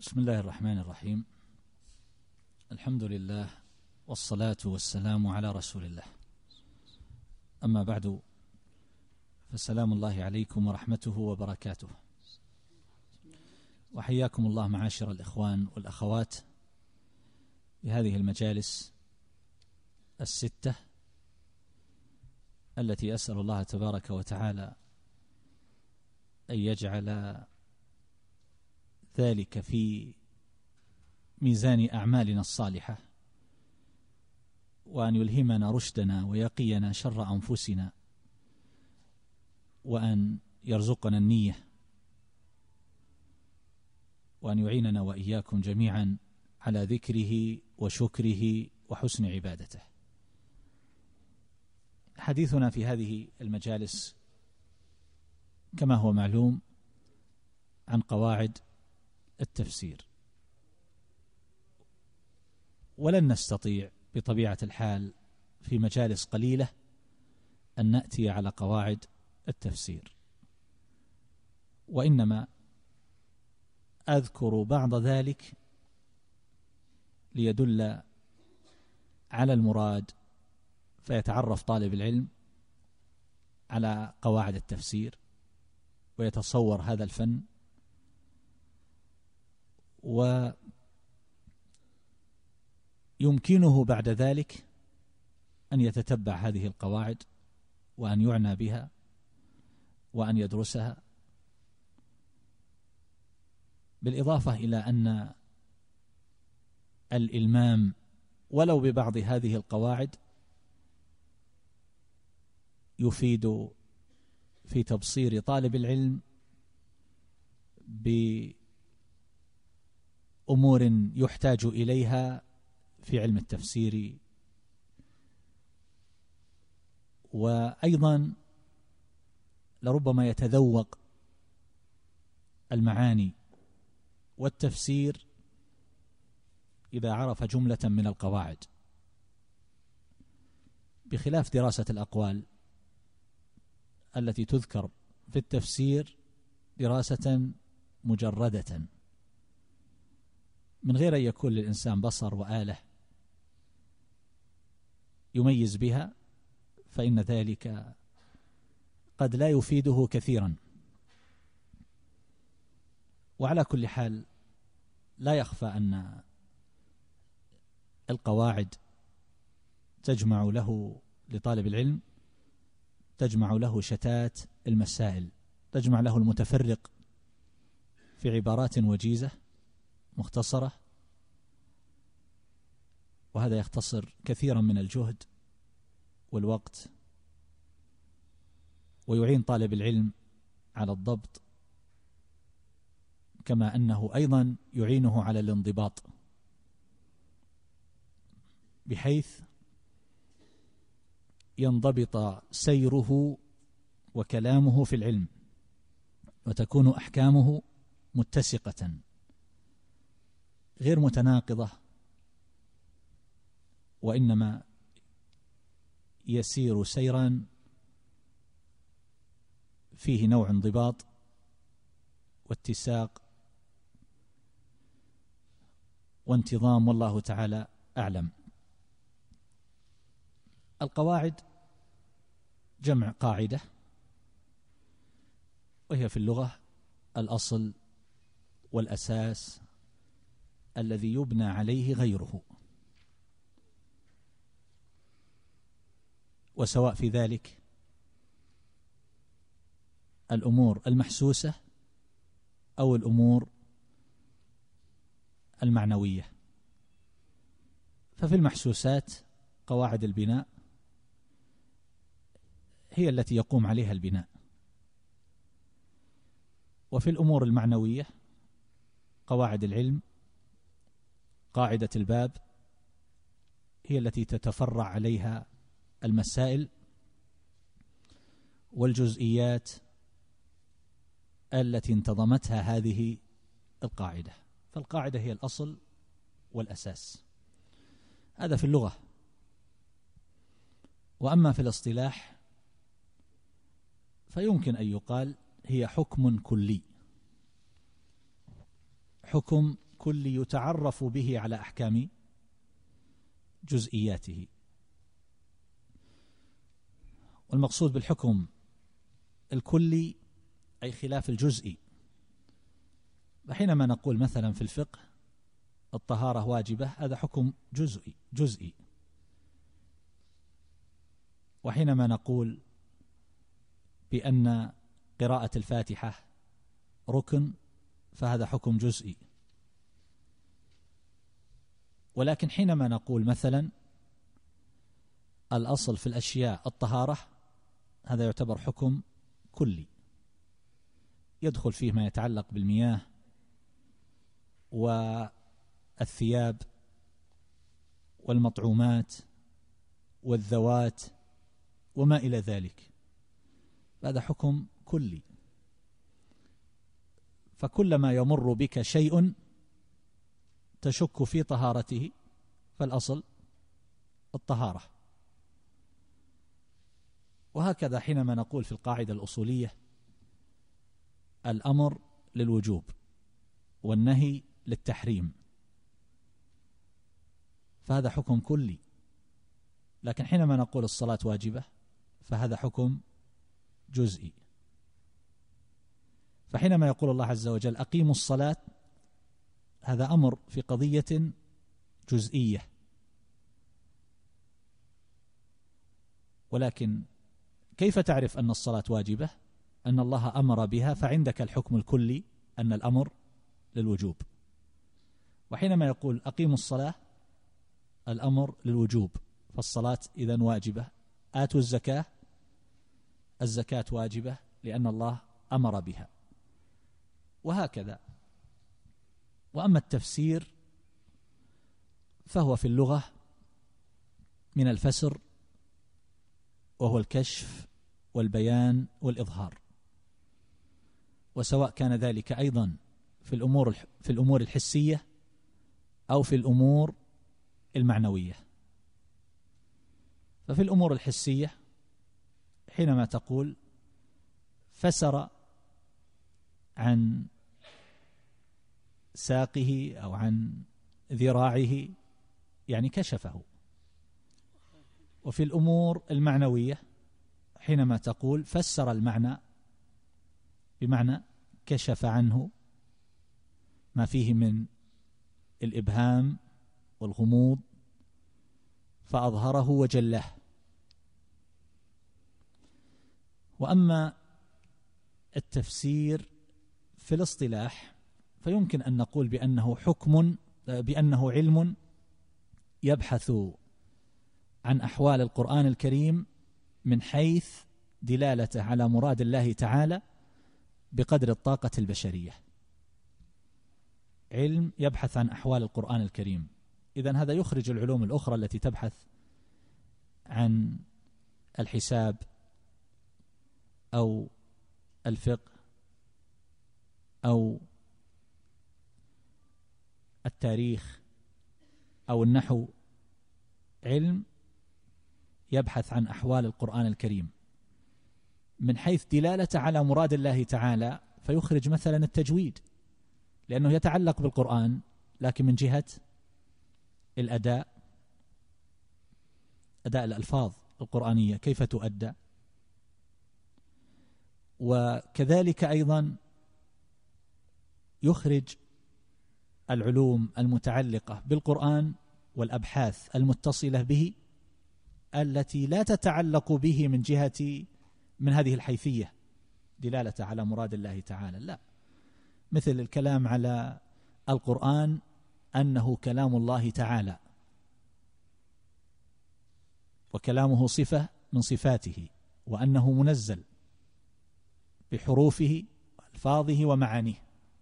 بسم الله الرحمن الرحيم. الحمد لله والصلاة والسلام على رسول الله. أما بعد، فسلام الله عليكم ورحمته وبركاته، وحياكم الله معاشر الإخوان والأخوات بهذه المجالس الستة التي أسأل الله تبارك وتعالى أن يجعل ذلك في ميزان أعمالنا الصالحة، وأن يلهمنا رشدنا ويقينا شر أنفسنا، وأن يرزقنا النية، وأن يعيننا وإياكم جميعا على ذكره وشكره وحسن عبادته. حديثنا في هذه المجالس كما هو معلوم عن قواعد التفسير، ولن نستطيع بطبيعة الحال في مجالس قليلة أن نأتي على قواعد التفسير، وإنما أذكر بعض ذلك ليدل على المراد، فيتعرف طالب العلم على قواعد التفسير ويتصور هذا الفن، ويمكنه بعد ذلك أن يتتبع هذه القواعد وأن يعنى بها وأن يدرسها، بالإضافة إلى أن الإلمام ولو ببعض هذه القواعد يفيد في تبصير طالب العلم بأمور يحتاج إليها في علم التفسير، وأيضا لربما يتذوق المعاني والتفسير إذا عرف جملة من القواعد، بخلاف دراسة الأقوال التي تذكر في التفسير دراسة مجردة من غير أن يكون للإنسان بصر وآلة يميز بها، فإن ذلك قد لا يفيده كثيرا. وعلى كل حال لا يخفى أن القواعد تجمع له لطالب العلم، تجمع له شتات المسائل، تجمع له المتفرق في عبارات وجيزة مختصرة، وهذا يختصر كثيرا من الجهد والوقت، ويعين طالب العلم على الضبط، كما أنه أيضا يعينه على الانضباط، بحيث ينضبط سيره وكلامه في العلم، وتكون أحكامه متسقة غير متناقضة، وإنما يسير سيرا فيه نوع انضباط واتساق وانتظام، والله تعالى أعلم. القواعد جمع قاعدة، وهي في اللغة الأصل والأساس الذي يبنى عليه غيره، وسواء في ذلك الأمور المحسوسة أو الأمور المعنوية. ففي المحسوسات قواعد البناء هي التي يقوم عليها البناء، وفي الأمور المعنوية قواعد العلم، قاعدة الباب هي التي تتفرع عليها المسائل والجزئيات التي انتظمتها هذه القاعدة. فالقاعدة هي الأصل والأساس، هذا في اللغة. وأما في الاصطلاح فيمكن أن يقال هي حكم كلي، حكم الكلي يتعرف به على أحكام جزئياته. والمقصود بالحكم الكلي أي خلاف الجزئي. وحينما نقول مثلا في الفقه الطهارة واجبة، هذا حكم جزئي. وحينما نقول بأن قراءة الفاتحة ركن، فهذا حكم جزئي. ولكن حينما نقول مثلا الأصل في الأشياء الطهارة، هذا يعتبر حكم كلي، يدخل فيه ما يتعلق بالمياه والثياب والمطعومات والذوات وما إلى ذلك، هذا حكم كلي. فكلما يمر بك شيء تشك في طهارته فالأصل الطهارة. وهكذا حينما نقول في القاعدة الأصولية الأمر للوجوب والنهي للتحريم، فهذا حكم كلي. لكن حينما نقول الصلاة واجبة فهذا حكم جزئي. فحينما يقول الله عز وجل أقيموا الصلاة، هذا أمر في قضية جزئية. ولكن كيف تعرف أن الصلاة واجبة؟ أن الله أمر بها، فعندك الحكم الكلي أن الأمر للوجوب. وحينما يقول أقيموا الصلاة الأمر للوجوب، فالصلاة إذن واجبة. آتوا الزكاة، الزكاة واجبة لأن الله أمر بها. وهكذا. وأما التفسير فهو في اللغة من الفسر، وهو الكشف والبيان والإظهار. وسواء كان ذلك أيضا في الأمور الحسية أو في الأمور المعنوية. ففي الأمور الحسية حينما تقول فسر عن ساقه أو عن ذراعه، يعني كشفه. وفي الأمور المعنوية حينما تقول فسر المعنى بمعنى كشف عنه ما فيه من الإبهام والغموض فأظهره وجله. وأما التفسير في الاصطلاح فيمكن أن نقول بأنه علم يبحث عن أحوال القرآن الكريم من حيث دلالته على مراد الله تعالى بقدر الطاقة البشرية. علم يبحث عن أحوال القرآن الكريم، إذن هذا يخرج العلوم الأخرى التي تبحث عن الحساب أو الفقه أو التاريخ أو النحو. علم يبحث عن أحوال القرآن الكريم من حيث دلالته على مراد الله تعالى، فيخرج مثلا التجويد لأنه يتعلق بالقرآن، لكن من جهة الأداء، أداء الألفاظ القرآنية كيف تؤدى. وكذلك أيضا يخرج العلوم المتعلقة بالقرآن والأبحاث المتصلة به التي لا تتعلق به من هذه الحيثية دلالة على مراد الله تعالى، لا، مثل الكلام على القرآن أنه كلام الله تعالى وكلامه صفة من صفاته، وأنه منزل بحروفه وألفاظه ومعانيه.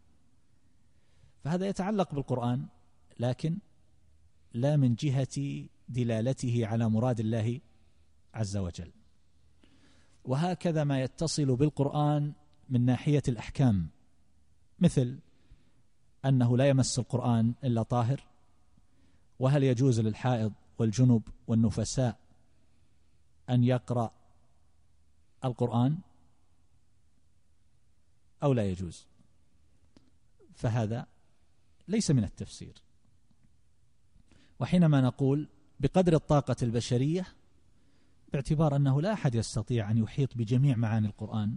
فهذا يتعلق بالقرآن لكن لا من جهة دلالته على مراد الله عز وجل. وهكذا ما يتصل بالقرآن من ناحية الأحكام، مثل أنه لا يمس القرآن إلا طاهر، وهل يجوز للحائض والجنب والنفساء أن يقرأ القرآن أو لا يجوز. فهذا ليس من التفسير. وحينما نقول بقدر الطاقة البشرية، باعتبار أنه لا أحد يستطيع أن يحيط بجميع معاني القرآن،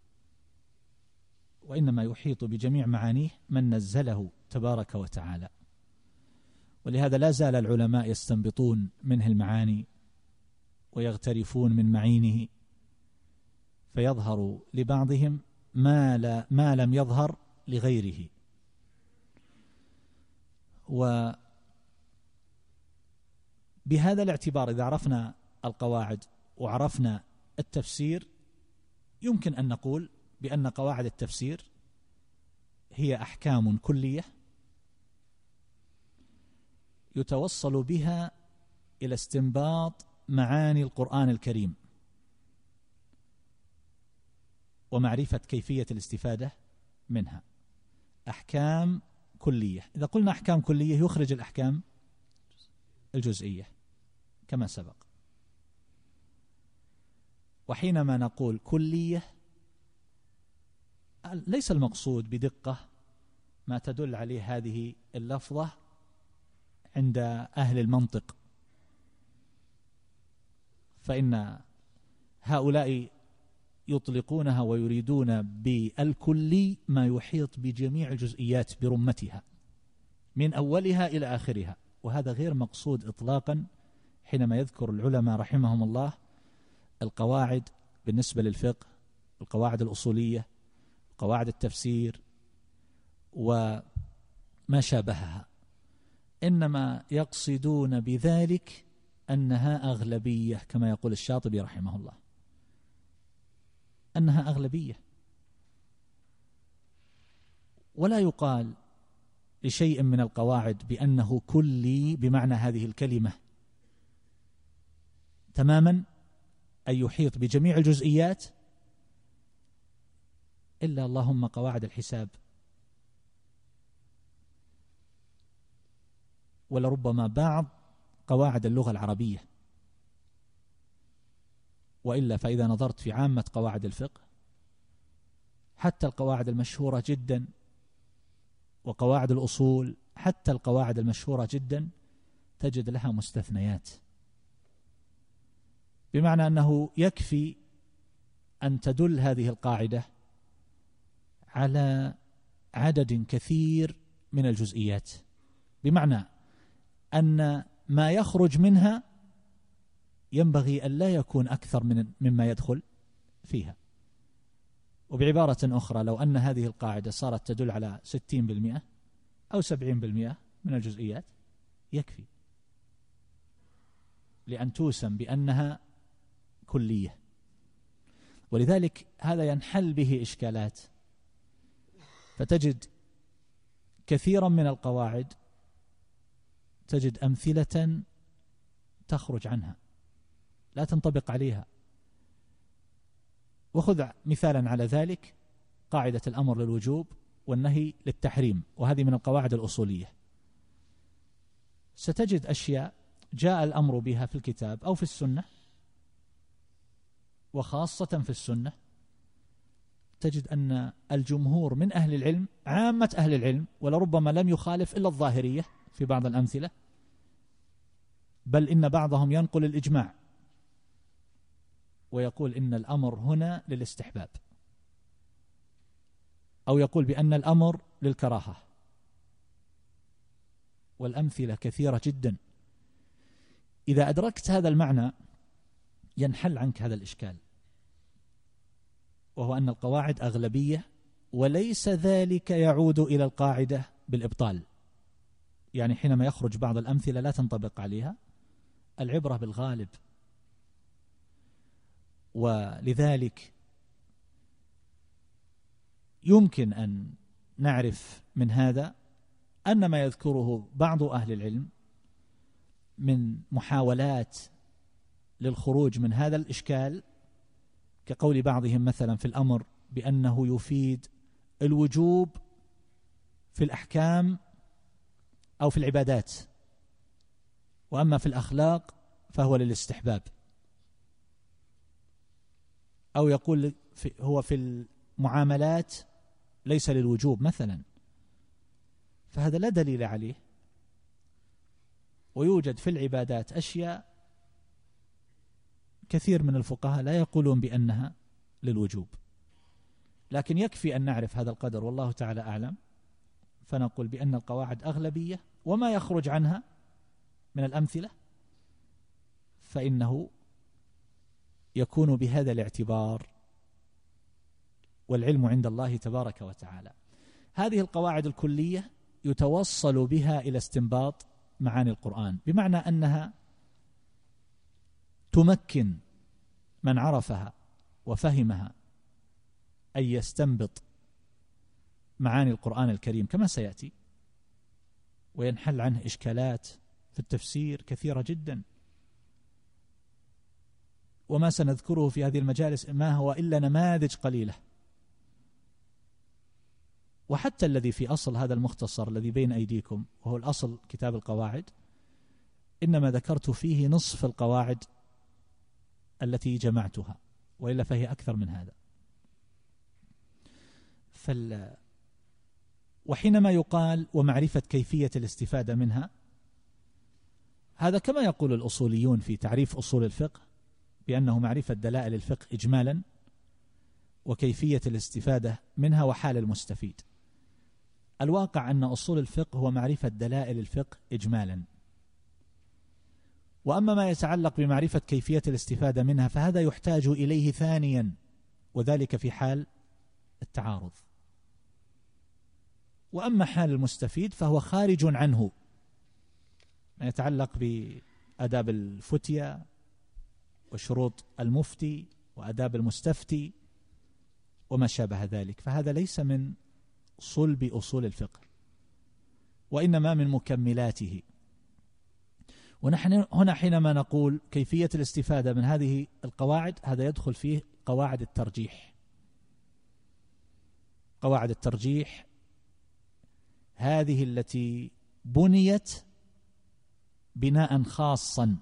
وإنما يحيط بجميع معانيه من نزله تبارك وتعالى. ولهذا لا زال العلماء يستنبطون منه المعاني ويغترفون من معينه، فيظهر لبعضهم ما لم يظهر لغيره. وبهذا الاعتبار إذا عرفنا القواعد وعرفنا التفسير، يمكن أن نقول بأن قواعد التفسير هي أحكام كلية يتوصل بها إلى استنباط معاني القرآن الكريم ومعرفة كيفية الاستفادة منها. أحكام كلية. إذا قلنا أحكام كلية يخرج الأحكام الجزئية كما سبق. وحينما نقول كلية ليس المقصود بدقة ما تدل عليه هذه اللفظة عند أهل المنطق، فإن هؤلاء يطلقونها ويريدون بالكلي ما يحيط بجميع الجزئيات برمتها من أولها إلى آخرها، وهذا غير مقصود إطلاقا حينما يذكر العلماء رحمهم الله القواعد بالنسبة للفقه، القواعد الأصولية، قواعد التفسير وما شابهها، إنما يقصدون بذلك أنها أغلبية، كما يقول الشاطبي رحمه الله، أنها أغلبية. ولا يقال لشيء من القواعد بأنه كلي بمعنى هذه الكلمة تماما، أي يحيط بجميع الجزئيات، إلا اللهم قواعد الحساب، ولربما بعض قواعد اللغة العربية. وإلا فإذا نظرت في عامة قواعد الفقه، حتى القواعد المشهورة جدا وقواعد الأصول، حتى القواعد المشهورة جدا تجد لها مستثنيات، بمعنى أنه يكفي أن تدل هذه القاعدة على عدد كثير من الجزئيات، بمعنى أن ما يخرج منها ينبغي أن لا يكون أكثر مما يدخل فيها. وبعبارة أخرى، لو أن هذه القاعدة صارت تدل على 60% أو 70% من الجزئيات يكفي لأن توسم بأنها كلية. ولذلك هذا ينحل به إشكالات، فتجد كثيرا من القواعد تجد أمثلة تخرج عنها لا تنطبق عليها. وخذ مثالا على ذلك قاعدة الأمر للوجوب والنهي للتحريم، وهذه من القواعد الأصولية. ستجد أشياء جاء الأمر بها في الكتاب أو في السنة، وخاصة في السنة تجد أن الجمهور من أهل العلم، عامة أهل العلم، ولربما لم يخالف إلا الظاهرية في بعض الأمثلة، بل إن بعضهم ينقل الإجماع ويقول إن الأمر هنا للاستحباب، أو يقول بأن الأمر للكراهة، والأمثلة كثيرة جدا. إذا أدركت هذا المعنى ينحل عنك هذا الإشكال، وهو أن القواعد أغلبية، وليس ذلك يعود إلى القاعدة بالإبطال. يعني حينما يخرج بعض الأمثلة لا تنطبق عليها، العبرة بالغالب. ولذلك يمكن أن نعرف من هذا أن ما يذكره بعض أهل العلم من محاولات للخروج من هذا الإشكال، كقول بعضهم مثلا في الأمر بأنه يفيد الوجوب في الأحكام أو في العبادات، وأما في الأخلاق فهو للاستحباب، أو يقول هو في المعاملات ليس للوجوب مثلا. فهذا لا دليل عليه. ويوجد في العبادات أشياء كثير من الفقهاء لا يقولون بأنها للوجوب، لكن يكفي أن نعرف هذا القدر والله تعالى أعلم، فنقول بأن القواعد أغلبية، وما يخرج عنها من الأمثلة فإنه يكون بهذا الاعتبار، والعلم عند الله تبارك وتعالى. هذه القواعد الكلية يتوصل بها إلى استنباط معاني القرآن، بمعنى أنها تمكن من عرفها وفهمها أن يستنبط معاني القرآن الكريم كما سيأتي، وينحل عنه إشكالات في التفسير كثيرة جدا، وما سنذكره في هذه المجالس ما هو إلا نماذج قليلة. وحتى الذي في أصل هذا المختصر الذي بين أيديكم وهو الأصل كتاب القواعد، إنما ذكرت فيه نصف القواعد التي جمعتها، وإلا فهي أكثر من هذا. وحينما يقال ومعرفة كيفية الاستفادة منها، هذا كما يقول الأصوليون في تعريف أصول الفقه بأنه معرفة دلائل الفقه إجمالا، وكيفية الاستفادة منها وحال المستفيد. الواقع أن أصول الفقه هو معرفة دلائل الفقه إجمالا، وأما ما يتعلق بمعرفة كيفية الاستفادة منها فهذا يحتاج إليه ثانيا، وذلك في حال التعارض. وأما حال المستفيد فهو خارج عنه، ما يتعلق بآداب الفتية وشروط المفتي وآداب المستفتي وما شابه ذلك، فهذا ليس من صلب أصول الفقه، وإنما من مكملاته. ونحن هنا حينما نقول كيفية الاستفادة من هذه القواعد، هذا يدخل فيه قواعد الترجيح. قواعد الترجيح هذه التي بنيت بناء خاصا،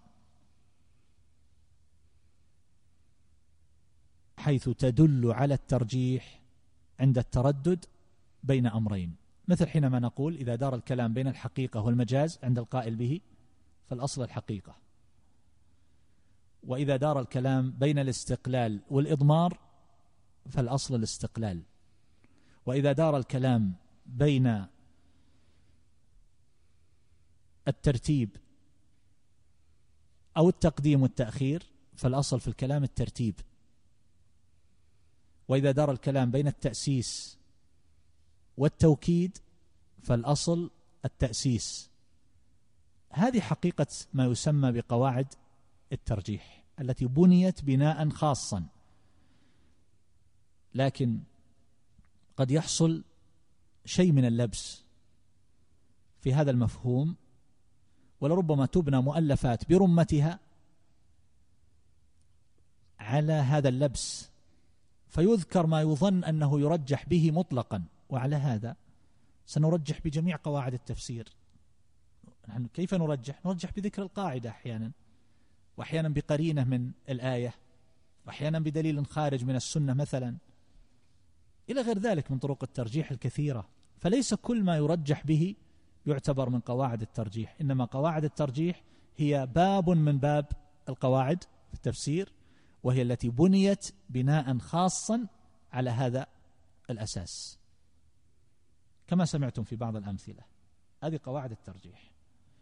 حيث تدل على الترجيح عند التردد بين أمرين، مثل حينما نقول إذا دار الكلام بين الحقيقة والمجاز عند القائل به فالأصل الحقيقة، وإذا دار الكلام بين الاستقلال والإضمار فالأصل الاستقلال، وإذا دار الكلام بين الترتيب أو التقديم والتأخير فالأصل في الكلام الترتيب، وإذا دار الكلام بين التأسيس والتوكيد فالأصل التأسيس. هذه حقيقة ما يسمى بقواعد الترجيح التي بنيت بناء خاصا، لكن قد يحصل شيء من اللبس في هذا المفهوم، ولربما تبنى مؤلفات برمتها على هذا اللبس، فيذكر ما يظن أنه يرجح به مطلقا، وعلى هذا سنرجح بجميع قواعد التفسير. نحن كيف نرجح؟ نرجح بذكر القاعدة أحيانا، وأحيانا بقرينة من الآية، وأحيانا بدليل خارج من السنة مثلا، إلى غير ذلك من طرق الترجيح الكثيرة. فليس كل ما يرجح به يعتبر من قواعد الترجيح، إنما قواعد الترجيح هي باب من باب القواعد في التفسير، وهي التي بنيت بناء خاصا على هذا الأساس، كما سمعتم في بعض الأمثلة. هذه قواعد الترجيح.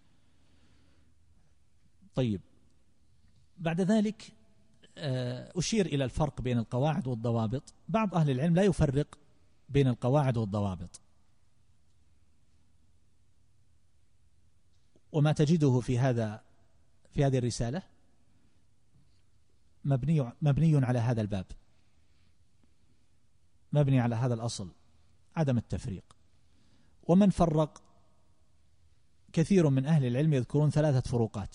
طيب، بعد ذلك أشير إلى الفرق بين القواعد والضوابط. بعض أهل العلم لا يفرق بين القواعد والضوابط، وما تجده في هذه الرسالة مبني على هذا الباب، مبني على هذا الأصل، عدم التفريق. ومن فرق كثير من أهل العلم يذكرون 3 فروقات.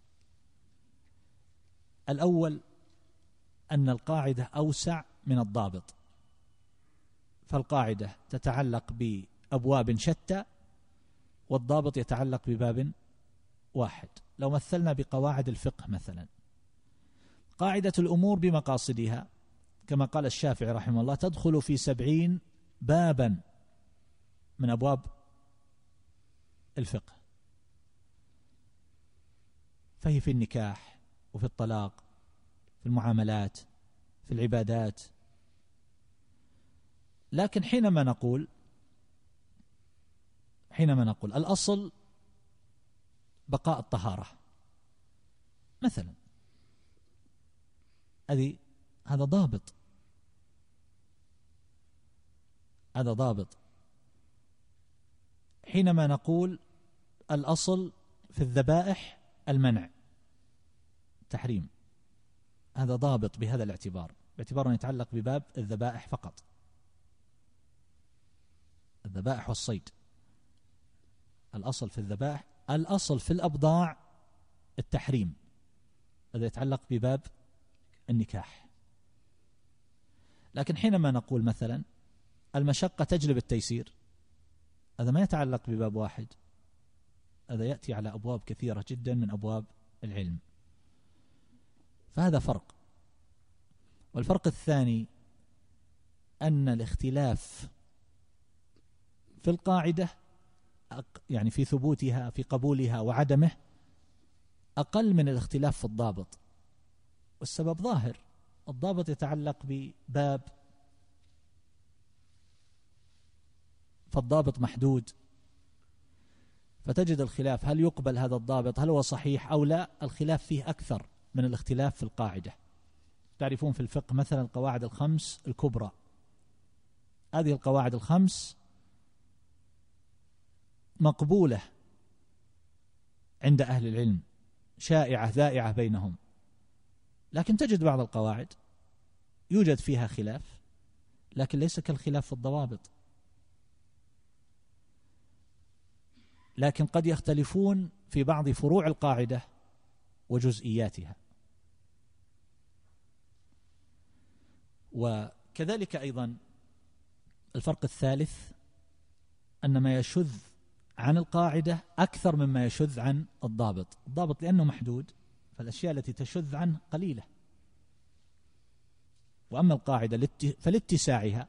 الأول أن القاعدة أوسع من الضابط، فالقاعدة تتعلق بأبواب شتى، والضابط يتعلق بباب واحد. لو مثلنا بقواعد الفقه مثلا، قاعدة الأمور بمقاصدها كما قال الشافعي رحمه الله تدخل في 70 بابا من أبواب الفقه، فهي في النكاح وفي الطلاق، في المعاملات، في العبادات. لكن حينما نقول الأصل بقاء الطهارة مثلا، هذا ضابط. حينما نقول الأصل في الذبائح المنع التحريم، هذا ضابط بهذا الاعتبار، باعتبار أن يتعلق بباب الذبائح فقط، الذبائح والصيد. الأصل في الذبائح، الأصل في الأبضاع التحريم، هذا يتعلق بباب النكاح. لكن حينما نقول مثلا المشقة تجلب التيسير، هذا ما يتعلق بباب واحد، هذا يأتي على أبواب كثيرة جدا من أبواب العلم. فهذا فرق. والفرق الثاني أن الاختلاف في القاعدة، يعني في ثبوتها، في قبولها وعدمه، أقل من الاختلاف في الضابط. والسبب ظاهر، الضابط يتعلق بباب، فالضابط محدود، فتجد الخلاف هل يقبل هذا الضابط، هل هو صحيح أو لا، الخلاف فيه أكثر من الاختلاف في القاعدة. تعرفون في الفقه مثلا القواعد الخمس الكبرى، هذه القواعد الخمس مقبولة عند أهل العلم، شائعة ذائعة بينهم. لكن تجد بعض القواعد يوجد فيها خلاف، لكن ليس كالخلاف في الضوابط، لكن قد يختلفون في بعض فروع القاعدة وجزئياتها. وكذلك أيضا الفرق الثالث أن ما يشذ عن القاعدة أكثر مما يشذ عن الضابط. الضابط لأنه محدود، فالأشياء التي تشذ عنه قليلة، وأما القاعدة فلاتساعها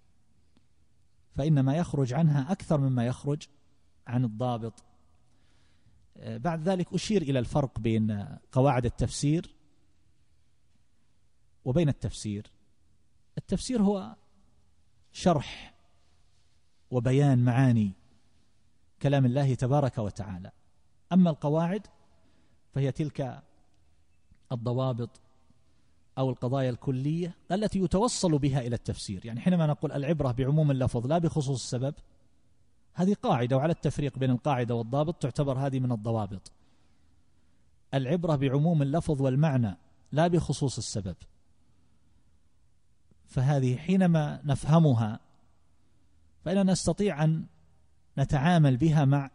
فإنما يخرج عنها أكثر مما يخرج عن الضابط. بعد ذلك أشير إلى الفرق بين قواعد التفسير وبين التفسير. التفسير هو شرح وبيان معاني كلام الله تبارك وتعالى، أما القواعد فهي تلك الضوابط أو القضايا الكلية التي يتوصل بها إلى التفسير. يعني حينما نقول العبرة بعموم اللفظ لا بخصوص السبب، هذه قاعدة، وعلى التفريق بين القاعدة والضابط تعتبر هذه من الضوابط. العبرة بعموم اللفظ والمعنى لا بخصوص السبب، فهذه حينما نفهمها فإننا نستطيع أن نتعامل بها مع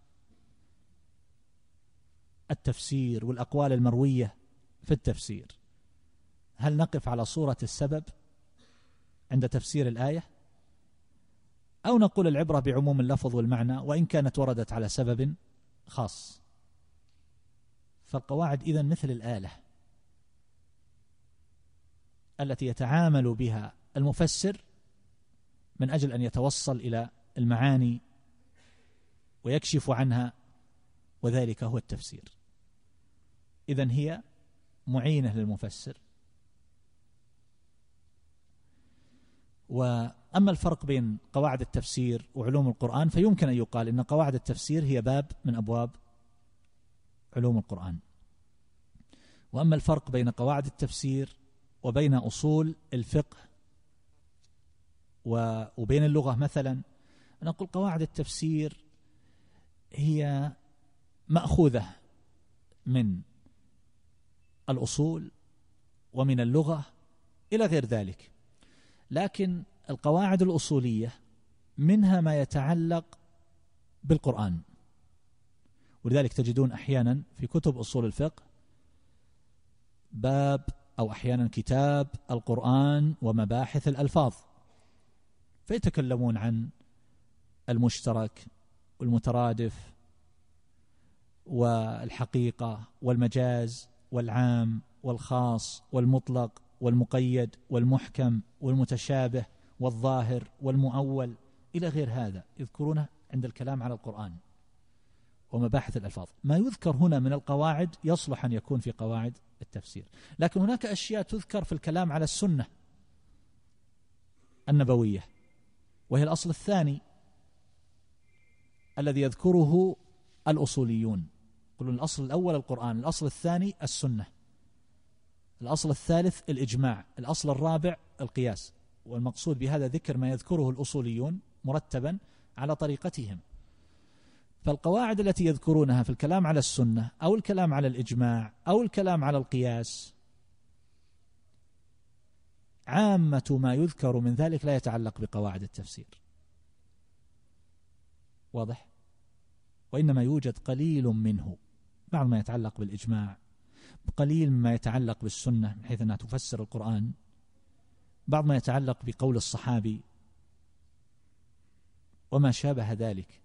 التفسير والأقوال المروية في التفسير. هل نقف على صورة السبب عند تفسير الآية، أو نقول العبرة بعموم اللفظ والمعنى وإن كانت وردت على سبب خاص؟ فالقواعد إذن مثل الآلة التي يتعامل بها المفسر من أجل أن يتوصل إلى المعاني ويكشف عنها، وذلك هو التفسير. إذن هي معينة للمفسر. وأما الفرق بين قواعد التفسير وعلوم القرآن، فيمكن أن يقال إن قواعد التفسير هي باب من أبواب علوم القرآن. وأما الفرق بين قواعد التفسير وبين أصول الفقه وبين اللغة مثلا، نقول قواعد التفسير هي مأخوذة من الأصول ومن اللغة إلى غير ذلك، لكن القواعد الأصولية منها ما يتعلق بالقرآن. ولذلك تجدون أحيانا في كتب أصول الفقه باب أو أحيانا كتاب القرآن ومباحث الألفاظ، فيتكلمون عن المشترك والمترادف والحقيقة والمجاز والعام والخاص والمطلق والمقيد والمحكم والمتشابه والظاهر والمؤول إلى غير هذا، يذكرونه عند الكلام على القرآن. ومباحث الألفاظ. ما يذكر هنا من القواعد يصلح أن يكون في قواعد التفسير، لكن هناك أشياء تذكر في الكلام على السنة النبوية، وهي الأصل الثاني الذي يذكره الأصوليون. يقولون الأصل الأول القرآن، الأصل الثاني السنة، الأصل الثالث الإجماع، الأصل الرابع القياس. والمقصود بهذا ذكر ما يذكره الأصوليون مرتبا على طريقتهم. فالقواعد التي يذكرونها في الكلام على السنة أو الكلام على الإجماع أو الكلام على القياس، عامة ما يذكر من ذلك لا يتعلق بقواعد التفسير، واضح؟ وإنما يوجد قليل منه، بعض ما يتعلق بالإجماع، قليل ما يتعلق بالسنة من حيث أنها تفسر القرآن، بعض ما يتعلق بقول الصحابي وما شابه ذلك.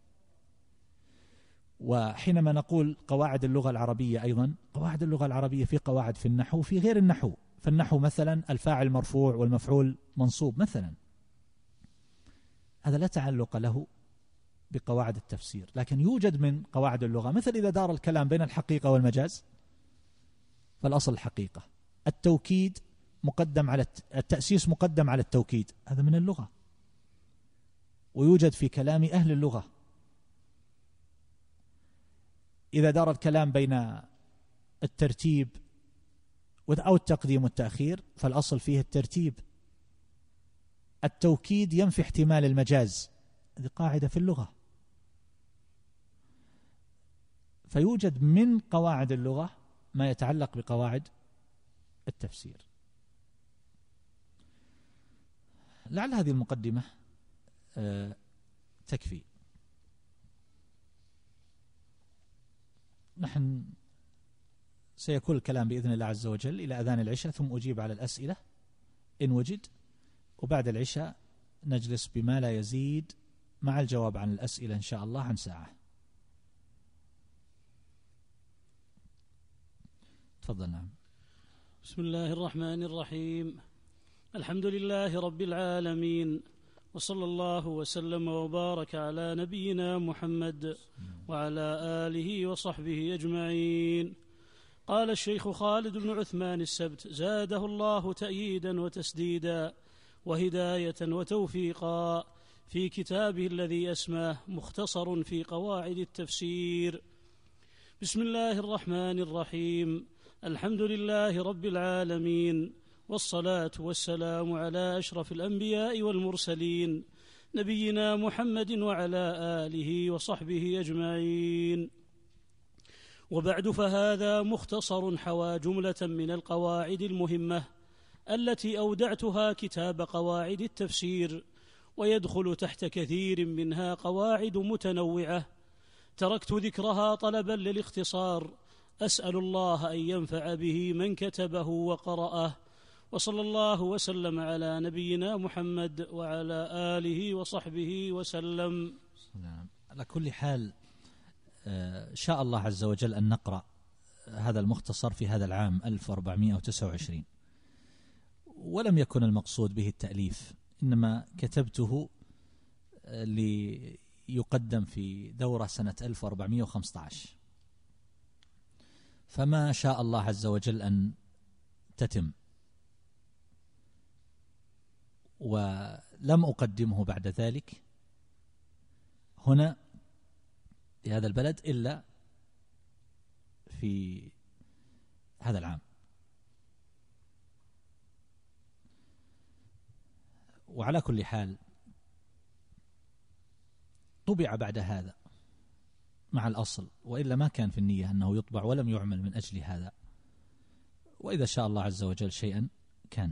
وحينما نقول قواعد اللغة العربية، أيضا قواعد اللغة العربية في قواعد في النحو في غير النحو. فالنحو مثلا الفاعل مرفوع والمفعول منصوب مثلا، هذا لا تعلق له بقواعد التفسير، لكن يوجد من قواعد اللغة، مثل إذا دار الكلام بين الحقيقة والمجاز فالأصل الحقيقة، التوكيد مقدم على التأسيس مقدم على التوكيد، هذا من اللغة ويوجد في كلام أهل اللغة. إذا دار الكلام بين الترتيب أو التقديم والتأخير فالأصل فيه الترتيب، التوكيد ينفي احتمال المجاز، هذه قاعدة في اللغة. فيوجد من قواعد اللغة ما يتعلق بقواعد التفسير. لعل هذه المقدمة تكفي. نحن سيكون الكلام بإذن الله عز وجل إلى أذان العشاء، ثم أجيب على الأسئلة إن وجد، وبعد العشاء نجلس بما لا يزيد مع الجواب عن الأسئلة إن شاء الله عن ساعة. تفضل. نعم. بسم الله الرحمن الرحيم. الحمد لله رب العالمين، وصلى الله وسلم وبارك على نبينا محمد وعلى آله وصحبه أجمعين. قال الشيخ خالد بن عثمان السبت زاده الله تأييدا وتسديدا وهداية وتوفيقا في كتابه الذي أسماه مختصر في قواعد التفسير. بسم الله الرحمن الرحيم. الحمد لله رب العالمين، والصلاة والسلام على أشرف الأنبياء والمرسلين نبينا محمد وعلى آله وصحبه أجمعين. وبعد، فهذا مختصر حوى جملة من القواعد المهمة التي أودعتها كتاب قواعد التفسير، ويدخل تحت كثير منها قواعد متنوعة تركت ذكرها طلبا للاختصار، أسأل الله أن ينفع به من كتبه وقرأه، وصلى الله وسلم على نبينا محمد وعلى آله وصحبه وسلم. على كل حال شاء الله عز وجل أن نقرأ هذا المختصر في هذا العام 1429، ولم يكن المقصود به التأليف، إنما كتبته ليقدم في دورة سنة 1415، فما شاء الله عز وجل أن تتم، ولم أقدمه بعد ذلك هنا في هذا البلد إلا في هذا العام. وعلى كل حال طبع بعد هذا مع الأصل، وإلا ما كان في النية أنه يطبع ولم يعمل من أجل هذا، وإذا شاء الله عز وجل شيئا كان.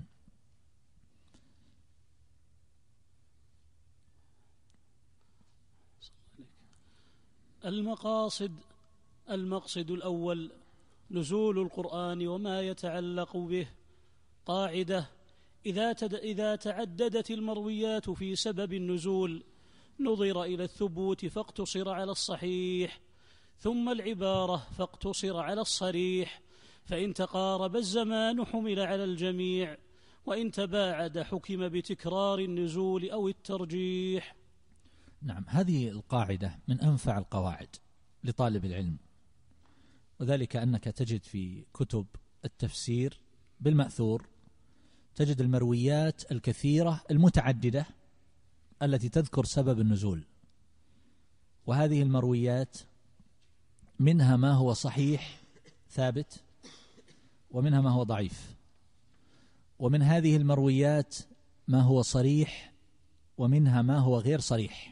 المقصد الأول نزول القرآن وما يتعلق به. قاعدة: إذا تعددت المرويات في سبب النزول نظر إلى الثبوت فاقتصر على الصحيح، ثم العبارة فاقتصر على الصريح، فإن تقارب الزمان حمل على الجميع، وإن تباعد حكم بتكرار النزول أو الترجيح. نعم، هذه القاعدة من أنفع القواعد، لطالب العلم، وذلك أنك تجد في كتب التفسير بالمأثور تجد المرويات الكثيرة المتعددة التي تذكر سبب النزول، وهذه المرويات منها ما هو صحيح ثابت ومنها ما هو ضعيف، ومن هذه المرويات ما هو صريح ومنها ما هو غير صريح.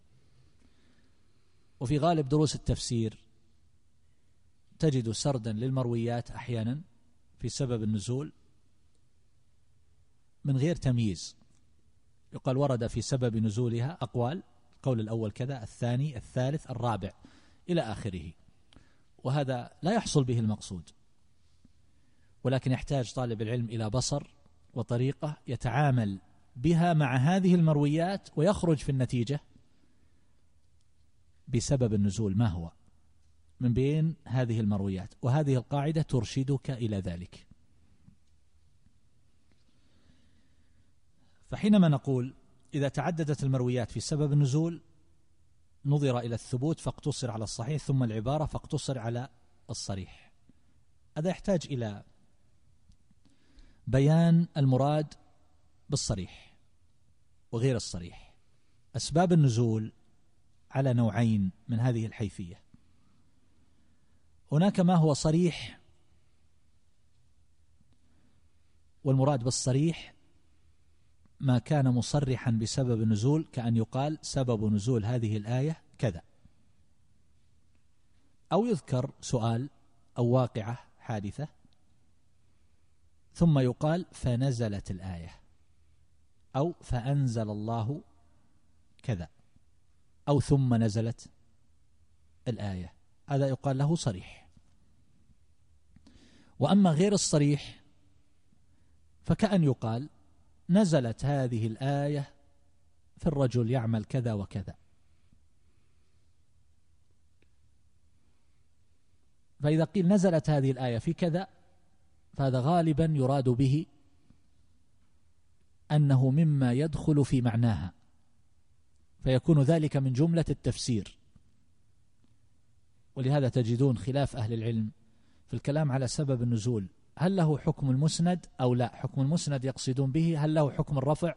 وفي غالب دروس التفسير تجد سردا للمرويات أحيانا في سبب النزول من غير تمييز، يقال ورد في سبب نزولها أقوال، القول الأول كذا، الثاني، الثالث، الرابع، إلى آخره، وهذا لا يحصل به المقصود، ولكن يحتاج طالب العلم إلى بصر وطريقة يتعامل بها مع هذه المرويات ويخرج في النتيجة بسبب النزول ما هو من بين هذه المرويات، وهذه القاعدة ترشدك إلى ذلك. فحينما نقول إذا تعددت المرويات في سبب النزول نظر إلى الثبوت فاقتصر على الصحيح، ثم العبارة فاقتصر على الصريح، هذا يحتاج إلى بيان المراد بالصريح وغير الصريح. أسباب النزول على نوعين من هذه الحيثية، هناك ما هو صريح، والمراد بالصريح ما كان مصرحا بسبب النزول، كأن يقال سبب نزول هذه الآية كذا، أو يذكر سؤال أو واقعة حادثة ثم يقال فنزلت الآية، أو فأنزل الله كذا، أو ثم نزلت الآية، هذا يقال له صريح. وأما غير الصريح فكأن يقال نزلت هذه الآية في الرجل يعمل كذا وكذا، فإذا قيل نزلت هذه الآية في كذا فهذا غالبا يراد به أنه مما يدخل في معناها، فيكون ذلك من جملة التفسير. ولهذا تجدون خلاف أهل العلم في الكلام على سبب النزول، هل له حكم المسند أو لا؟ حكم المسند يقصدون به هل له حكم الرفع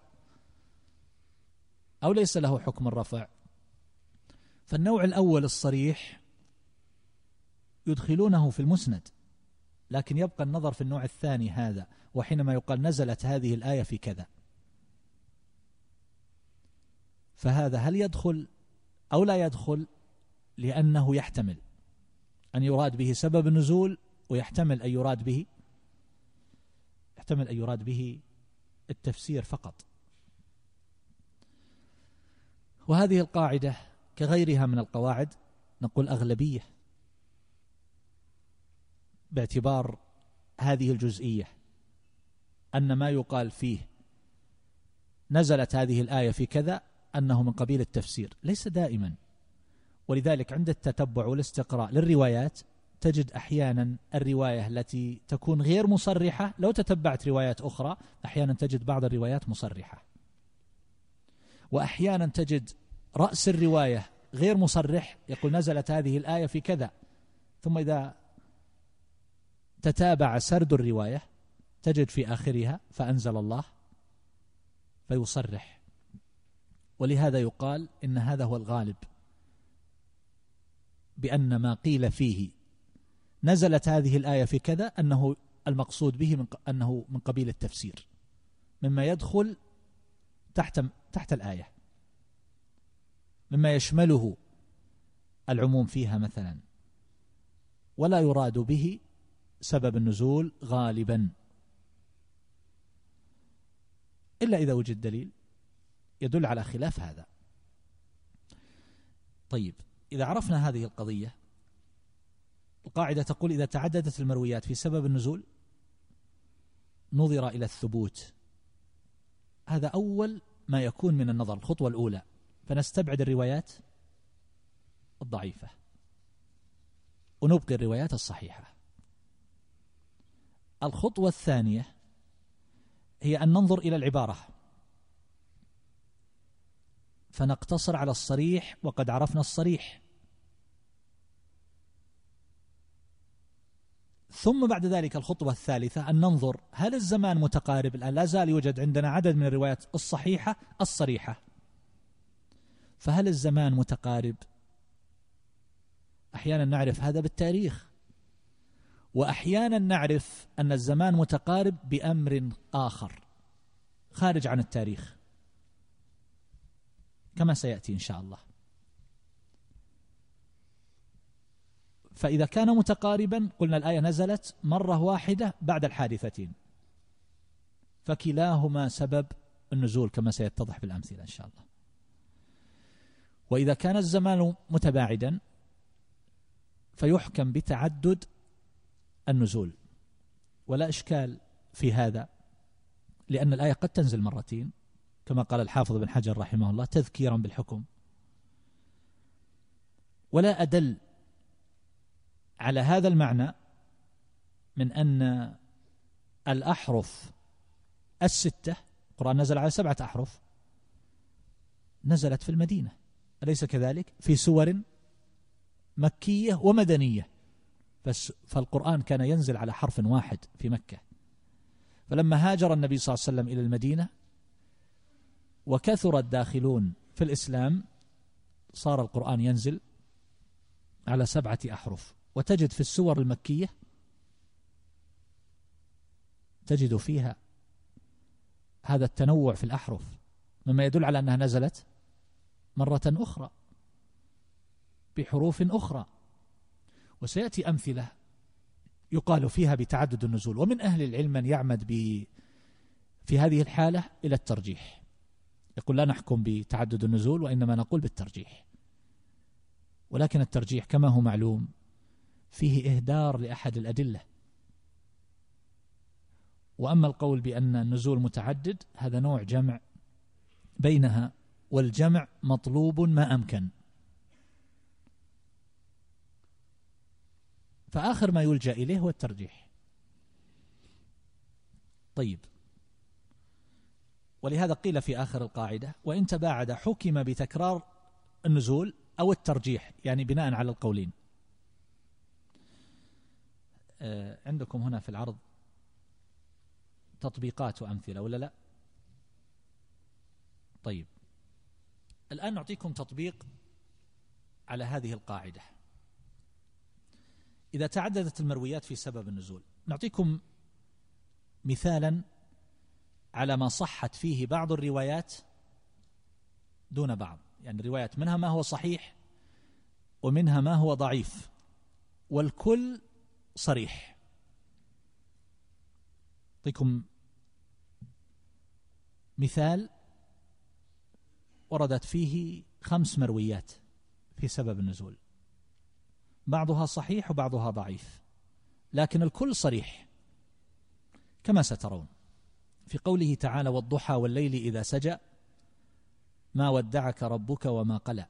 أو ليس له حكم الرفع. فالنوع الأول الصريح يدخلونه في المسند، لكن يبقى النظر في النوع الثاني هذا، وحينما يقال نزلت هذه الآية في كذا، فهذا هل يدخل أو لا يدخل؟ لأنه يحتمل أن يراد به سبب النزول، ويحتمل أن يراد به التفسير فقط. وهذه القاعدة كغيرها من القواعد نقول أغلبية، باعتبار هذه الجزئية أن ما يقال فيه نزلت هذه الآية في كذا أنه من قبيل التفسير، ليس دائما. ولذلك عند التتبع والاستقراء للروايات تجد أحيانا الرواية التي تكون غير مصرحة، لو تتبعت روايات أخرى أحيانا تجد بعض الروايات مصرحة، وأحيانا تجد رأس الرواية غير مصرح يقول نزلت هذه الآية في كذا، ثم إذا تتابع سرد الرواية تجد في آخرها فأنزل الله فيصرح. ولهذا يقال إن هذا هو الغالب، بأن ما قيل فيه نزلت هذه الآية في كذا أنه المقصود به أنه من قبيل التفسير، مما يدخل تحت الآية، مما يشمله العموم فيها مثلا، ولا يراد به سبب النزول غالبا، إلا إذا وجد دليل يدل على خلاف هذا. طيب، إذا عرفنا هذه القضية، القاعدة تقول إذا تعددت المرويات في سبب النزول نظر إلى الثبوت، هذا أول ما يكون من النظر، الخطوة الأولى، فنستبعد الروايات الضعيفة ونبقي الروايات الصحيحة. الخطوة الثانية هي أن ننظر إلى العبارة فنقتصر على الصريح، وقد عرفنا الصريح، ثم بعد ذلك الخطوة الثالثة أن ننظر هل الزمان متقارب. الآن لا زال يوجد عندنا عدد من الروايات الصحيحة الصريحة، فهل الزمان متقارب؟ أحيانا نعرف هذا بالتاريخ، وأحيانا نعرف أن الزمان متقارب بأمر آخر خارج عن التاريخ كما سيأتي إن شاء الله. فإذا كان متقاربا قلنا الآية نزلت مرة واحدة بعد الحادثتين، فكلاهما سبب النزول كما سيتضح بالأمثلة إن شاء الله. وإذا كان الزمان متباعدا فيحكم بتعدد النزول، ولا إشكال في هذا، لأن الآية قد تنزل مرتين كما قال الحافظ بن حجر رحمه الله تذكيرا بالحكم. ولا أدل على هذا المعنى من أن الأحرف الستة، القرآن نزل على 7 أحرف، نزلت في المدينة، أليس كذلك؟ في سور مكية ومدنية، فالقرآن كان ينزل على حرف واحد في مكة. فلما هاجر النبي صلى الله عليه وسلم إلى المدينة وكثر الداخلون في الإسلام صار القرآن ينزل على 7 أحرف. وتجد في السور المكية تجد فيها هذا التنوع في الأحرف، مما يدل على أنها نزلت مرة أخرى بحروف أخرى. وسيأتي أمثلة يقال فيها بتعدد النزول، ومن أهل العلم من يعمد في هذه الحالة إلى الترجيح، يقول لا نحكم بتعدد النزول وإنما نقول بالترجيح. ولكن الترجيح كما هو معلوم فيه إهدار لأحد الأدلة، وأما القول بأن النزول متعدد هذا نوع جمع بينها، والجمع مطلوب ما أمكن. فآخر ما يلجأ إليه هو الترجيح. طيب، ولهذا قيل في آخر القاعدة وإن تباعد حكم بتكرار النزول أو الترجيح، يعني بناء على القولين. عندكم هنا في العرض تطبيقات وأمثلة ولا لا؟ طيب، الآن نعطيكم تطبيق على هذه القاعدة. إذا تعددت المرويات في سبب النزول، نعطيكم مثالا على ما صحت فيه بعض الروايات دون بعض، يعني الروايات منها ما هو صحيح ومنها ما هو ضعيف، والكل صريح. أعطيكم مثال وردت فيه 5 مرويات في سبب النزول، بعضها صحيح وبعضها ضعيف، لكن الكل صريح كما سترون في قوله تعالى والضحى والليل إذا سجى ما ودعك ربك وما قلى.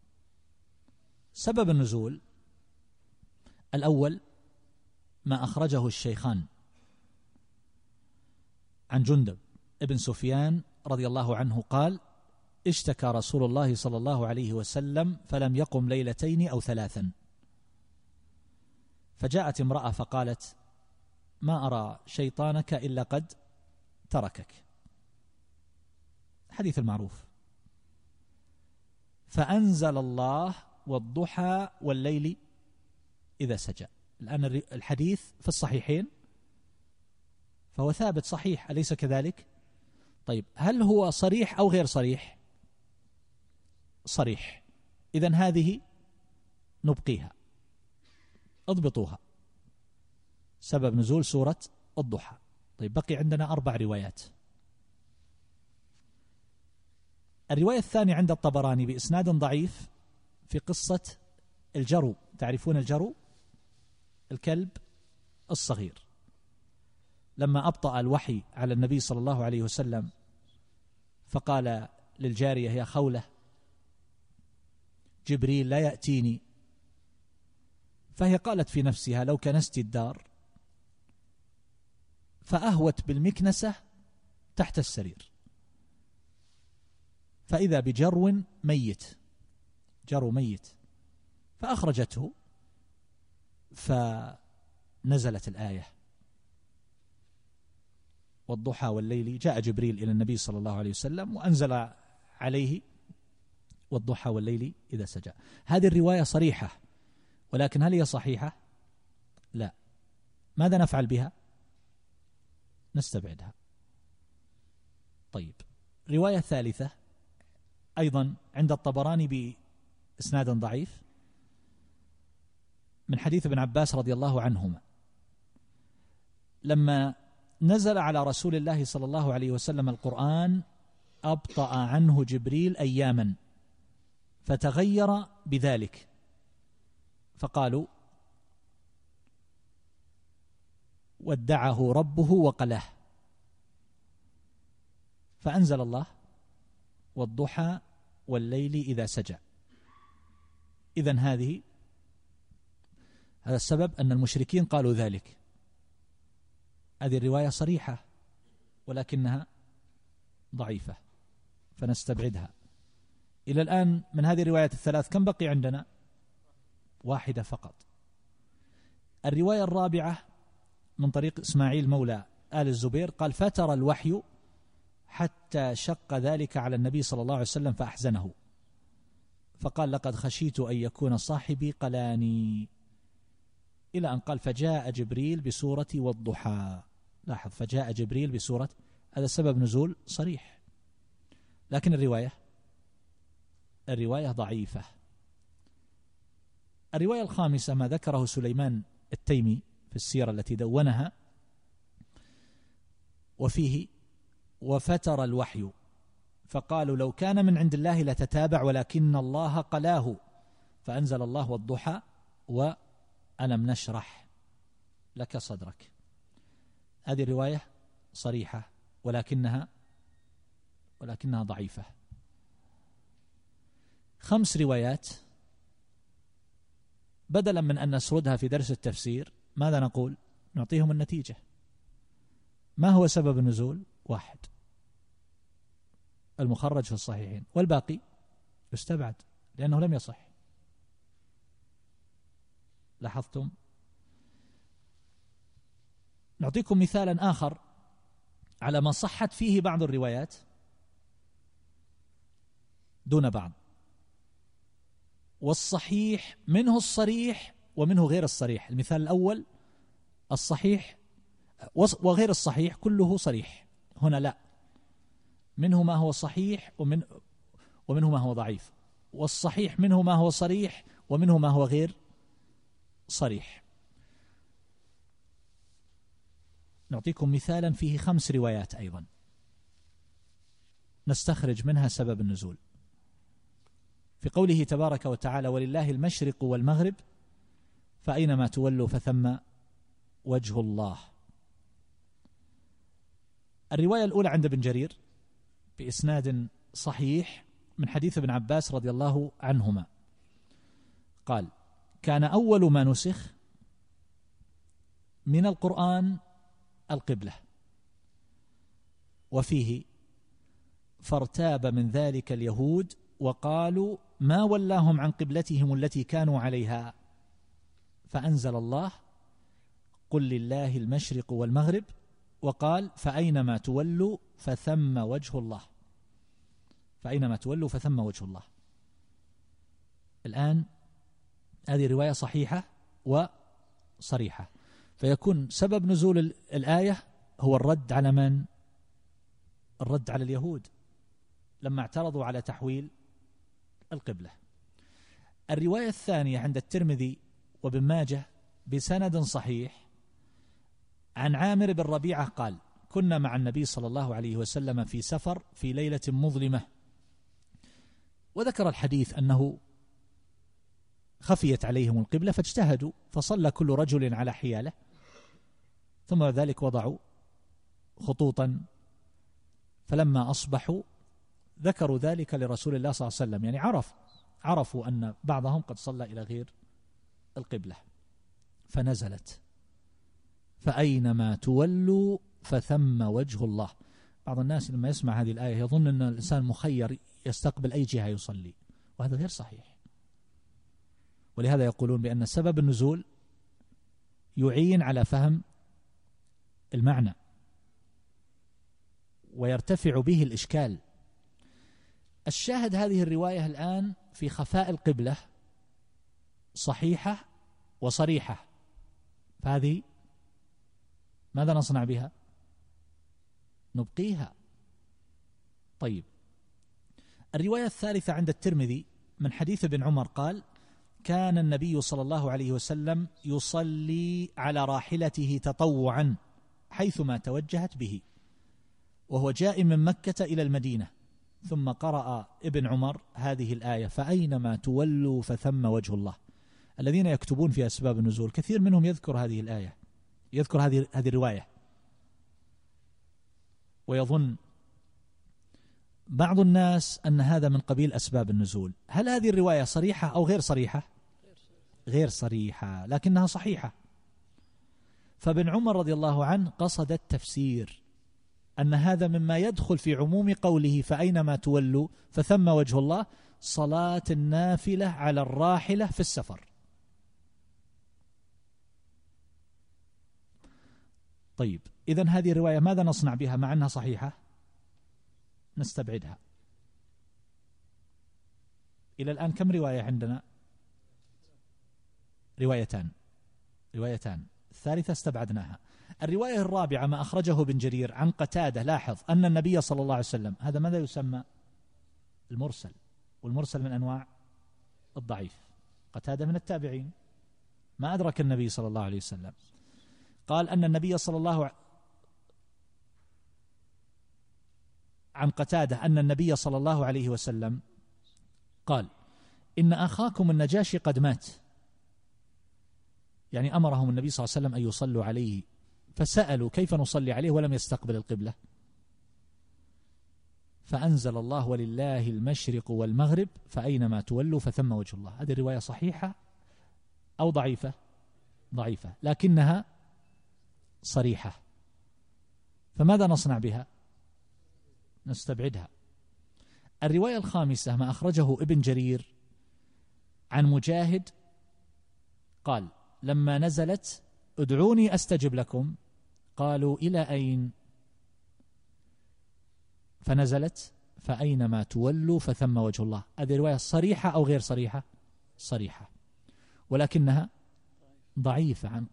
سبب النزول الأول ما أخرجه الشيخان عن جندب ابن سفيان رضي الله عنه قال اشتكى رسول الله صلى الله عليه وسلم فلم يقم ليلتين أو 3، فجاءت امرأة فقالت ما أرى شيطانك إلا قد تركك، الحديث المعروف. فأنزل الله والضحى والليل إذا سجى. الآن الحديث في الصحيحين فهو ثابت صحيح، أليس كذلك؟ طيب، هل هو صريح أو غير صريح؟ صريح. إذن هذه نبقيها، اضبطوها، سبب نزول سورة الضحى. طيب، بقي عندنا 4 روايات. الرواية الثانية عند الطبراني بإسناد ضعيف في قصة الجرو. تعرفون الجرو؟ الكلب الصغير، لما أبطأ الوحي على النبي صلى الله عليه وسلم فقال للجارية يا خولة جبريل لا يأتيني، فهي قالت في نفسها لو كنست الدار، فأهوت بالمكنسة تحت السرير فإذا بجرو ميت، جرو ميت، فأخرجته نزلت الآية والضحى والليل، جاء جبريل إلى النبي صلى الله عليه وسلم وأنزل عليه والضحى والليل إذا سجى. هذه الرواية صريحة، ولكن هل هي صحيحة؟ لا. ماذا نفعل بها؟ نستبعدها. طيب، رواية ثالثة أيضا عند الطبراني بإسناد ضعيف من حديث ابن عباس رضي الله عنهما، لما نزل على رسول الله صلى الله عليه وسلم القرآن أبطأ عنه جبريل أياما فتغير بذلك، فقالوا ودعه ربه وقلاه، فأنزل الله والضحى والليل إذا سجى. إذن هذا السبب أن المشركين قالوا ذلك. هذه الرواية صريحة ولكنها ضعيفة فنستبعدها. إلى الآن من هذه الروايات الثلاث كم بقي عندنا؟ واحدة فقط. الرواية الرابعة من طريق إسماعيل مولى آل الزبير قال فتر الوحي حتى شق ذلك على النبي صلى الله عليه وسلم فأحزنه، فقال لقد خشيت أن يكون صاحبي قلاني، إلى أن قال فجاء جبريل بسورة والضحى. لاحظ، فجاء جبريل بسورة، هذا سبب نزول صريح، لكن الرواية ضعيفة. الرواية الخامسة ما ذكره سليمان التيمي في السيرة التي دونها، وفيه وفتر الوحي فقالوا لو كان من عند الله لتتابع ولكن الله قلاه فأنزل الله والضحى وألم نشرح لك صدرك. هذه الرواية صريحة ولكنها ضعيفة. 5 روايات بدلا من أن نسردها في درس التفسير ماذا نقول؟ نعطيهم النتيجة. ما هو سبب النزول؟ 1 المخرج في الصحيحين، والباقي يستبعد لأنه لم يصح. لاحظتم؟ نعطيكم مثالا آخر على ما صحت فيه بعض الروايات دون بعض، والصحيح منه الصريح ومنه غير الصريح. المثال الأول الصحيح وغير الصحيح كله صريح، هنا لا، منه ما هو صحيح ومنه ما هو ضعيف، والصحيح منه ما هو صريح ومنه ما هو غير صريح. نعطيكم مثالا فيه 5 روايات أيضا نستخرج منها سبب النزول. في قوله تبارك وتعالى ولله المشرق والمغرب فأينما تولوا فثم وجه الله. الرواية الأولى عند ابن جرير بإسناد صحيح من حديث ابن عباس رضي الله عنهما قال كان أول ما نسخ من القرآن القبلة، وفيه فارتاب من ذلك اليهود وقالوا ما ولاهم عن قبلتهم التي كانوا عليها، فأنزل الله قل لله المشرق والمغرب، وقال فأينما تولوا فثم وجه الله، فأينما تولوا فثم وجه الله. الآن هذه رواية صحيحة وصريحة، فيكون سبب نزول الآية هو الرد على من؟ الرد على اليهود لما اعترضوا على تحويل القبلة. الرواية الثانية عند الترمذي وابن ماجه بسند صحيح عن عامر بن ربيعة قال كنا مع النبي صلى الله عليه وسلم في سفر في ليلة مظلمة، وذكر الحديث أنه خفيت عليهم القبلة فاجتهدوا فصلى كل رجل على حياله، ثم ذلك وضعوا خطوطا، فلما أصبحوا ذكروا ذلك لرسول الله صلى الله عليه وسلم، يعني عرفوا أن بعضهم قد صلى إلى غير القبلة، فنزلت فأينما تولوا فثم وجه الله. بعض الناس لما يسمع هذه الآية يظن أن الإنسان مخير يستقبل أي جهة يصلي، وهذا غير صحيح. ولهذا يقولون بأن سبب النزول يعين على فهم المعنى ويرتفع به الإشكال. الشاهد هذه الرواية الآن في خفاء القبلة صحيحة وصريحة، فهذه ماذا نصنع بها؟ نبقيها. طيب، الرواية الثالثة عند الترمذي من حديث ابن عمر قال: كان النبي صلى الله عليه وسلم يصلي على راحلته تطوعا حيثما توجهت به، وهو جاء من مكة إلى المدينة، ثم قرأ ابن عمر هذه الآية: فأينما تولوا فثم وجه الله. الذين يكتبون في أسباب النزول كثير منهم يذكر هذه الآية، يذكر هذه الرواية، ويظن بعض الناس أن هذا من قبيل أسباب النزول. هل هذه الرواية صريحة أو غير صريحة؟ غير صريحة، لكنها صحيحة. فابن عمر رضي الله عنه قصد التفسير أن هذا مما يدخل في عموم قوله فأينما تولوا فثم وجه الله، صلاة النافلة على الراحلة في السفر. طيب، إذن هذه الرواية ماذا نصنع بها مع أنها صحيحة؟ نستبعدها. إلى الآن كم رواية عندنا؟ روايتان. الثالثة استبعدناها. الرواية الرابعة ما أخرجه ابن جرير عن قتادة، لاحظ أن النبي صلى الله عليه وسلم، هذا ماذا يسمى؟ المرسل، والمرسل من أنواع الضعيف. قتادة من التابعين، ما أدرك النبي صلى الله عليه وسلم، قال أن النبي صلى الله عن قتادة أن النبي صلى الله عليه وسلم قال: إن أخاكم النجاشي قد مات، يعني أمرهم النبي صلى الله عليه وسلم أن يصلوا عليه، فسألوا كيف نصلي عليه ولم يستقبل القبلة، فأنزل الله: ولله المشرق والمغرب فأينما تولوا فثم وجه الله. هذه الرواية صحيحة أو ضعيفة؟ ضعيفة، لكنها صريحة، فماذا نصنع بها؟ نستبعدها. الرواية الخامسة ما أخرجه ابن جرير عن مجاهد قال: لما نزلت ادعوني أستجب لكم، قالوا إلى أين؟ فنزلت: فأينما تولوا فثم وجه الله. هذه رواية صريحة أو غير صريحة؟ صريحة، ولكنها ضعيفة عن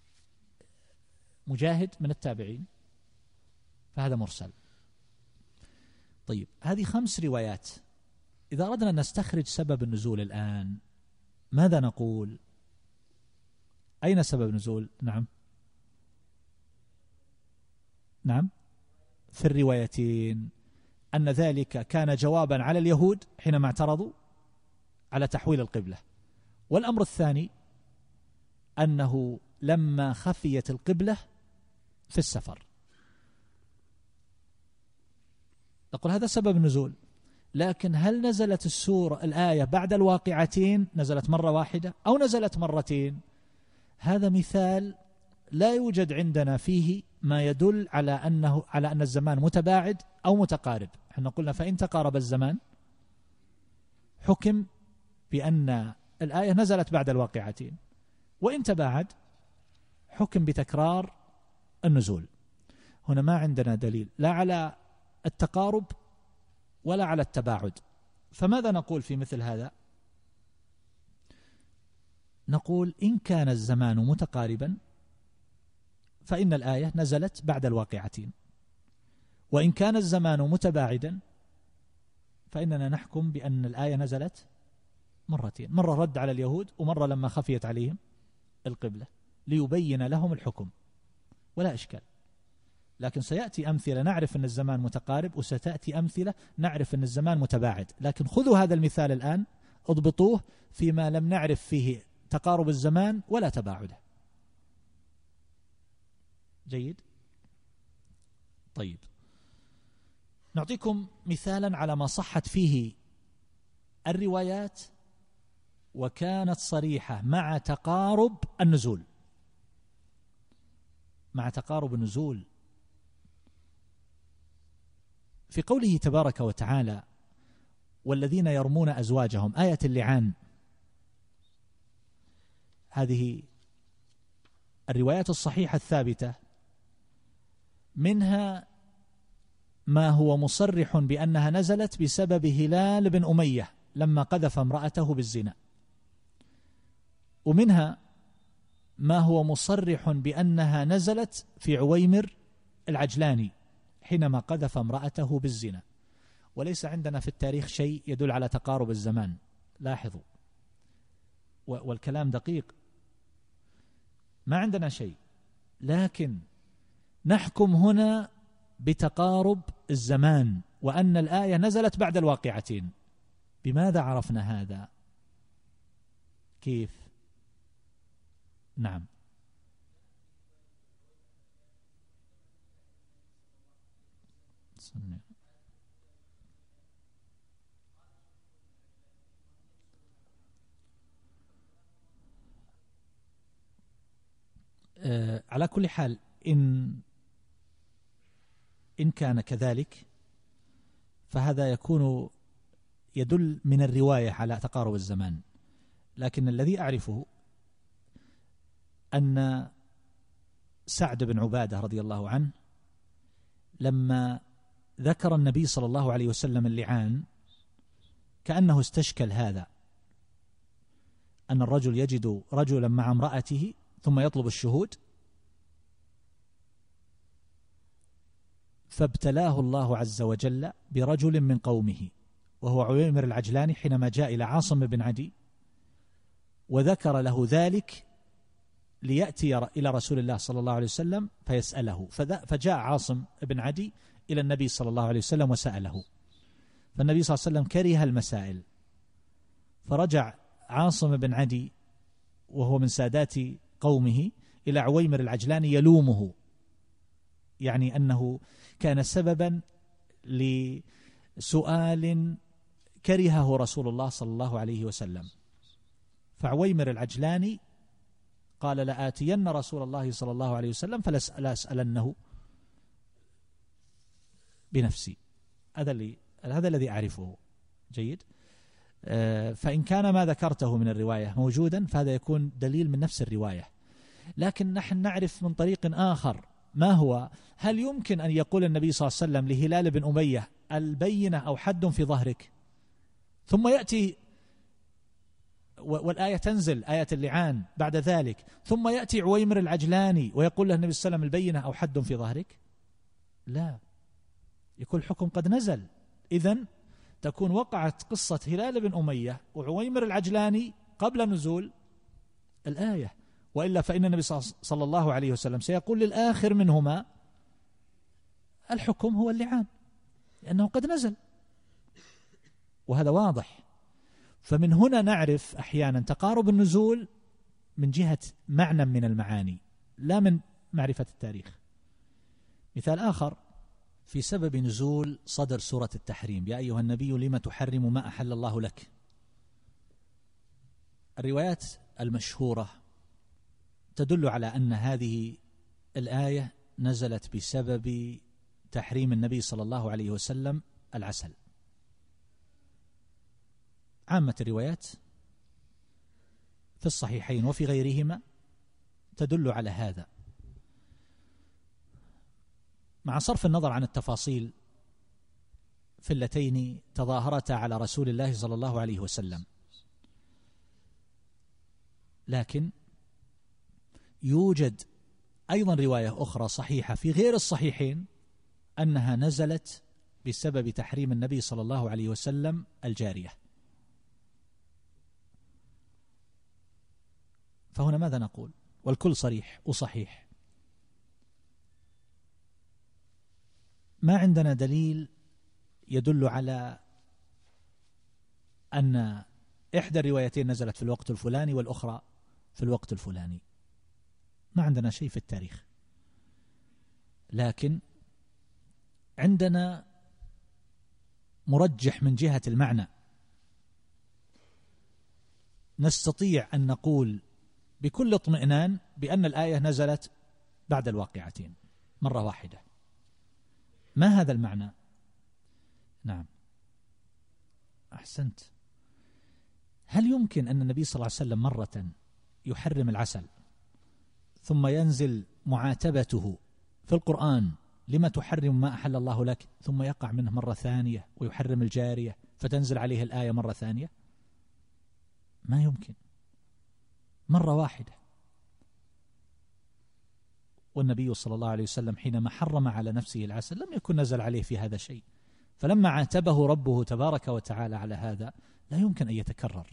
مجاهد من التابعين، فهذا مرسل. طيب، هذه 5 روايات. إذا أردنا أن نستخرج سبب النزول الآن ماذا نقول؟ أين سبب النزول؟ نعم، في الروايتين أن ذلك كان جوابا على اليهود حينما اعترضوا على تحويل القبلة، والأمر الثاني أنه لما خفيت القبلة في السفر. نقول هذا سبب النزول، لكن هل نزلت الآية بعد الواقعتين؟ نزلت مرة واحدة أو نزلت مرتين؟ هذا مثال لا يوجد عندنا فيه ما يدل على أن الزمان متباعد أو متقارب. احنا قلنا فإن تقارب الزمان حكم بأن الآية نزلت بعد الواقعتين، وإن تباعد حكم بتكرار النزول. هنا ما عندنا دليل لا على التقارب ولا على التباعد، فماذا نقول في مثل هذا؟ نقول إن كان الزمان متقاربا فإن الآية نزلت بعد الواقعتين، وإن كان الزمان متباعدا فإننا نحكم بأن الآية نزلت مرتين، مرة رد على اليهود ومرة لما خفيت عليهم القبلة ليبين لهم الحكم، ولا إشكال. لكن سيأتي أمثلة نعرف أن الزمان متقارب، وستأتي أمثلة نعرف أن الزمان متباعد، لكن خذوا هذا المثال الآن اضبطوه فيما لم نعرف فيه تقارب الزمان ولا تباعده. جيد؟ طيب، نعطيكم مثالا على ما صحت فيه الروايات وكانت صريحة مع تقارب النزول. مع تقارب النزول في قوله تبارك وتعالى: والذين يرمون أزواجهم، آية اللعان. هذه الروايات الصحيحة الثابتة منها ما هو مصرح بأنها نزلت بسبب هلال بن أمية لما قذف امرأته بالزنا، ومنها ما هو مصرح بأنها نزلت في عويمر العجلاني حينما قذف امرأته بالزنا. وليس عندنا في التاريخ شيء يدل على تقارب الزمان، لاحظوا، والكلام دقيق، ما عندنا شيء، لكن نحكم هنا بتقارب الزمان وأن الآية نزلت بعد الواقعتين. بماذا عرفنا هذا؟ كيف؟ نعم، على كل حال إن كان كذلك فهذا يدل من الرواية على تقارب الزمان، لكن الذي أعرفه أن سعد بن عبادة رضي الله عنه لما ذكر النبي صلى الله عليه وسلم اللعان كأنه استشكل هذا، أن الرجل يجد رجلا مع امرأته ثم يطلب الشهود، فابتلاه الله عز وجل برجل من قومه وهو عويمر العجلاني حينما جاء إلى عاصم بن عدي وذكر له ذلك ليأتي إلى رسول الله صلى الله عليه وسلم فيسأله، فجاء عاصم بن عدي إلى النبي صلى الله عليه وسلم وسأله، فالنبي صلى الله عليه وسلم كره المسائل، فرجع عاصم بن عدي وهو من سادات قومه إلى عويمر العجلاني يلومه، يعني أنه كان سببا لسؤال كرهه رسول الله صلى الله عليه وسلم. فعويمر العجلاني قال لآتين رسول الله صلى الله عليه وسلم فلأسألنه بنفسي. هذا الذي أعرفه. جيد. فإن كان ما ذكرته من الرواية موجودا فهذا يكون دليل من نفس الرواية، لكن نحن نعرف من طريق آخر ما هو، هل يمكن أن يقول النبي صلى الله عليه وسلم لهلال بن أمية البينة أو حد في ظهرك، ثم يأتي والآية تنزل آية اللعان بعد ذلك، ثم يأتي عويمر العجلاني ويقول له النبي صلى الله عليه وسلم البينة أو حد في ظهرك؟ لا، يكون الحكم قد نزل. إذن تكون وقعت قصة هلال بن أمية وعويمر العجلاني قبل نزول الآية، وإلا فإن النبي صلى الله عليه وسلم سيقول للآخر منهما الحكم هو اللعان لأنه قد نزل، وهذا واضح. فمن هنا نعرف أحيانا تقارب النزول من جهة معنى من المعاني لا من معرفة التاريخ. مثال آخر في سبب نزول صدر سورة التحريم: يا أيها النبي لما تحرم ما أحل الله لك. الروايات المشهورة تدل على أن هذه الآية نزلت بسبب تحريم النبي صلى الله عليه وسلم العسل. عامة الروايات في الصحيحين وفي غيرهما تدل على هذا، مع صرف النظر عن التفاصيل في اللتين تظاهرتا على رسول الله صلى الله عليه وسلم. لكن يوجد أيضا رواية أخرى صحيحة في غير الصحيحين أنها نزلت بسبب تحريم النبي صلى الله عليه وسلم الجارية. فهنا ماذا نقول؟ والكل صريح وصحيح. ما عندنا دليل يدل على أن إحدى الروايتين نزلت في الوقت الفلاني والأخرى في الوقت الفلاني، ما عندنا شيء في التاريخ، لكن عندنا مرجح من جهة المعنى. نستطيع أن نقول بكل اطمئنان بأن الآية نزلت بعد الواقعتين مرة واحدة. ما هذا المعنى؟ نعم، أحسنت. هل يمكن أن النبي صلى الله عليه وسلم مرة يحرم العسل ثم ينزل معاتبته في القرآن: لما تحرم ما أحل الله لك، ثم يقع منه مرة ثانية ويحرم الجارية فتنزل عليه الآية مرة ثانية؟ ما يمكن، مرة واحدة. والنبي صلى الله عليه وسلم حينما حرم على نفسه العسل لم يكن نزل عليه في هذا شيء، فلما عاتبه ربه تبارك وتعالى على هذا لا يمكن أن يتكرر.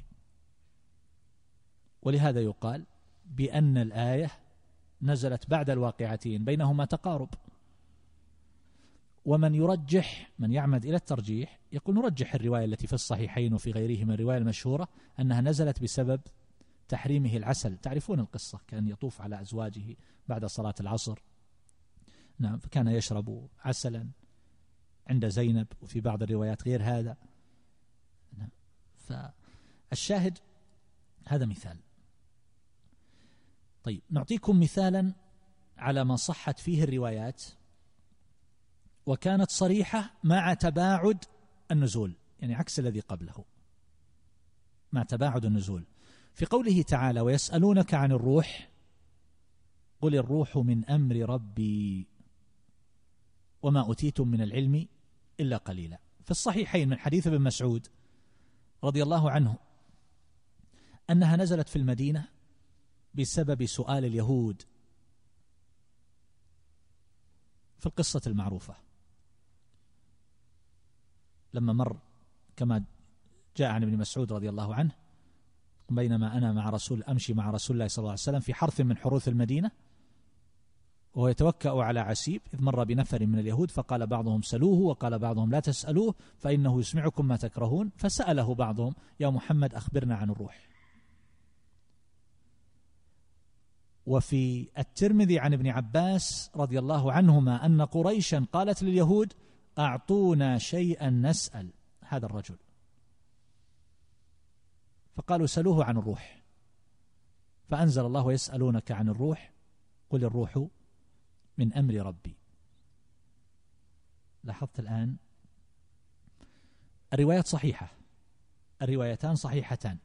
ولهذا يقال بأن الآية نزلت بعد الواقعتين، بينهما تقارب. ومن يرجح، من يعمد إلى الترجيح، يقول نرجح الرواية التي في الصحيحين وفي غيرهما الرواية المشهورة أنها نزلت بسبب تحريمه العسل. تعرفون القصة، كان يطوف على أزواجه بعد صلاة العصر، نعم، فكان يشرب عسلا عند زينب، وفي بعض الروايات غير هذا. نعم. فالشاهد هذا مثال. طيب، نعطيكم مثالا على ما صحت فيه الروايات وكانت صريحة مع تباعد النزول، يعني عكس الذي قبله، مع تباعد النزول. في قوله تعالى: ويسألونك عن الروح قل الروح من أمر ربي وما أوتيتم من العلم إلا قليلا. في الصحيحين من حديث ابن مسعود رضي الله عنه أنها نزلت في المدينة بسبب سؤال اليهود في القصة المعروفة، لما مر كما جاء عن ابن مسعود رضي الله عنه: بينما أنا أمشي مع رسول الله صلى الله عليه وسلم في حرث من حروث المدينة وهو يتوكأ على عسيب، إذ مر بنفر من اليهود فقال بعضهم سلوه وقال بعضهم لا تسألوه فإنه يسمعكم ما تكرهون، فسأله بعضهم: يا محمد أخبرنا عن الروح. وفي الترمذي عن ابن عباس رضي الله عنهما أن قريشا قالت لليهود: أعطونا شيئا نسأل هذا الرجل، فقالوا سلوه عن الروح، فأنزل الله: ويسألونك عن الروح قل الروح من أمر ربي. لاحظت الآن الروايات صحيحة، الروايتان صحيحتان.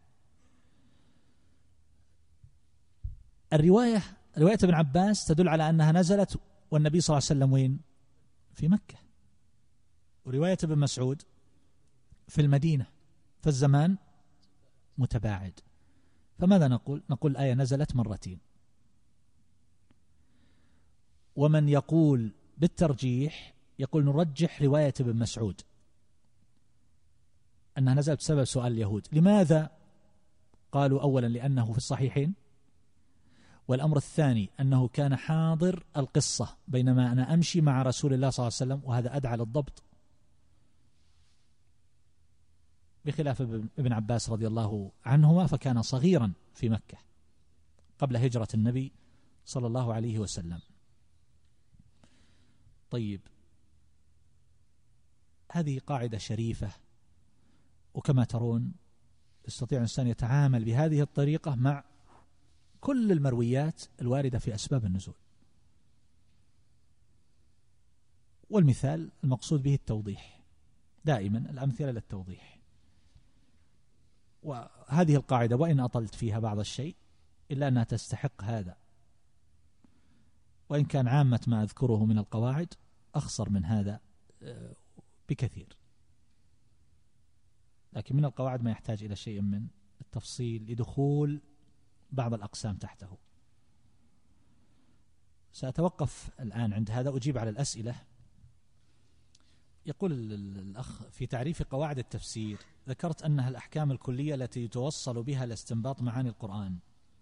رواية ابن عباس تدل على أنها نزلت والنبي صلى الله عليه وسلم وين؟ في مكة. ورواية ابن مسعود في المدينة، فالزمان متباعد. فماذا نقول؟ نقول الآية نزلت مرتين. ومن يقول بالترجيح يقول نرجح رواية ابن مسعود أنها نزلت بسبب سؤال اليهود. لماذا؟ قالوا أولا لأنه في الصحيحين، والأمر الثاني أنه كان حاضر القصة بينما أنا أمشي مع رسول الله صلى الله عليه وسلم، وهذا أدعى للضبط، بخلاف ابن عباس رضي الله عنهما فكان صغيرا في مكة قبل هجرة النبي صلى الله عليه وسلم. طيب، هذه قاعدة شريفة، وكما ترون يستطيع الإنسان يتعامل بهذه الطريقة مع كل المرويات الواردة في أسباب النزول. والمثال المقصود به التوضيح، دائما الأمثلة للتوضيح. وهذه القاعدة وإن أطلت فيها بعض الشيء إلا أنها تستحق هذا، وإن كان عامة ما أذكره من القواعد أخصر من هذا بكثير، لكن من القواعد ما يحتاج إلى شيء من التفصيل لدخول بعض الأقسام تحته. سأتوقف الآن عند هذا، أجيب على الأسئلة. يقول الأخ: في تعريف قواعد التفسير ذكرت أنها الأحكام الكلية التي يتوصل بها لاستنباط معاني القرآن،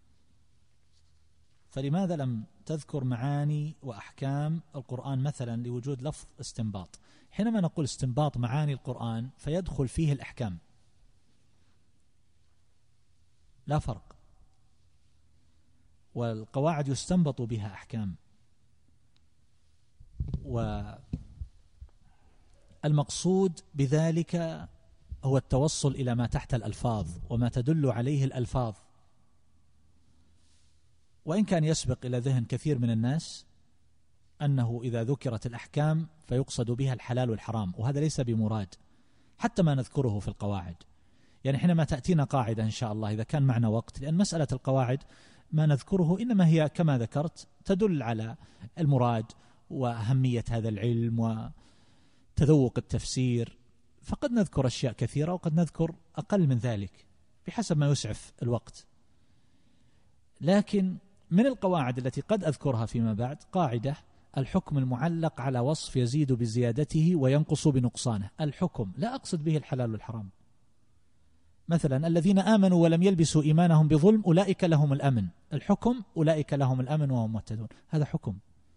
فلماذا لم تذكر معاني وأحكام القرآن مثلا لوجود لفظ استنباط؟ حينما نقول استنباط معاني القرآن فيدخل فيه الأحكام، لا فرق، والقواعد يستنبط بها أحكام. والمقصود بذلك هو التوصل إلى ما تحت الألفاظ وما تدل عليه الألفاظ، وإن كان يسبق إلى ذهن كثير من الناس أنه إذا ذكرت الأحكام فيقصد بها الحلال والحرام، وهذا ليس بمراد حتى ما نذكره في القواعد. يعني حينما تأتينا قاعدة إن شاء الله إذا كان معنا وقت، لأن مسألة القواعد ما نذكره إنما هي كما ذكرت تدل على المراد وأهمية هذا العلم وتذوق التفسير، فقد نذكر أشياء كثيرة وقد نذكر أقل من ذلك بحسب ما يسعف الوقت. لكن من القواعد التي قد أذكرها فيما بعد قاعدة: الحكم المعلق على وصف يزيد بزيادته وينقص بنقصانه. الحكم لا أقصد به الحلال والحرام. مثلا الذين آمنوا ولم يلبسوا إيمانهم بظلم أولئك لهم الأمن، الحكم أولئك لهم الأمن وهم مهتدون، هذا حكم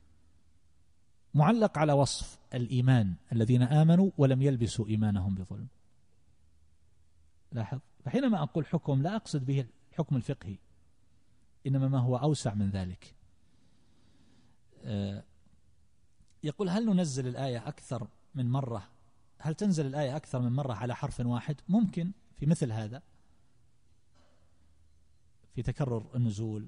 معلق على وصف الإيمان، الذين آمنوا ولم يلبسوا إيمانهم بظلم. لاحظ، فحينما أقول حكم لا أقصد به الحكم الفقهي، إنما ما هو أوسع من ذلك. يقول: هل ننزل الآية أكثر من مرة؟ هل تنزل الآية أكثر من مرة على حرف واحد؟ ممكن في مثل هذا، في تكرر النزول.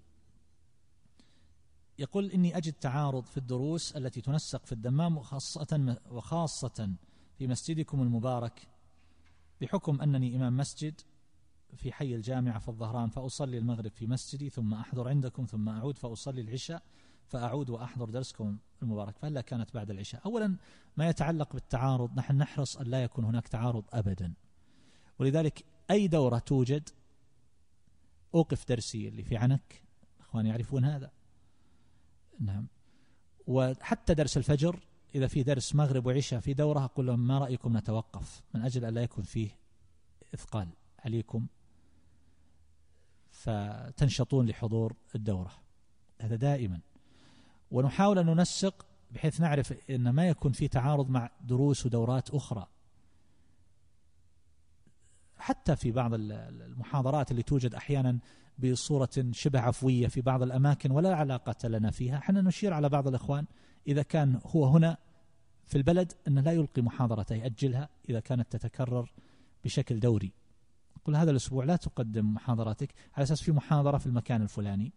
يقول: إني أجد تعارض في الدروس التي تنسق في الدمام وخاصة في مسجدكم المبارك، بحكم أنني إمام مسجد في حي الجامعة في الظهران، فأصلي المغرب في مسجدي ثم أحضر عندكم ثم أعود فأصلي العشاء فأعود وأحضر درسكم المبارك، فهلا كانت بعد العشاء. أولا ما يتعلق بالتعارض نحن نحرص أن لا يكون هناك تعارض أبدا، ولذلك أي دورة توجد أوقف درسي اللي في عنك، أخواني يعرفون هذا. نعم. وحتى درس الفجر إذا في درس مغرب وعشاء في دورة أقول لهم: ما رأيكم نتوقف، من أجل أن لا يكون فيه إثقال عليكم فتنشطون لحضور الدورة. هذا دائما. ونحاول أن ننسق بحيث نعرف أن ما يكون فيه تعارض مع دروس ودورات أخرى. حتى في بعض المحاضرات اللي توجد أحيانا بصورة شبه عفوية في بعض الأماكن ولا علاقة لنا فيها، حنا نشير على بعض الإخوان إذا كان هو هنا في البلد أنه لا يلقي محاضرته، يأجلها إذا كانت تتكرر بشكل دوري. قل هذا الأسبوع لا تقدم محاضراتك على أساس في محاضرة في المكان الفلاني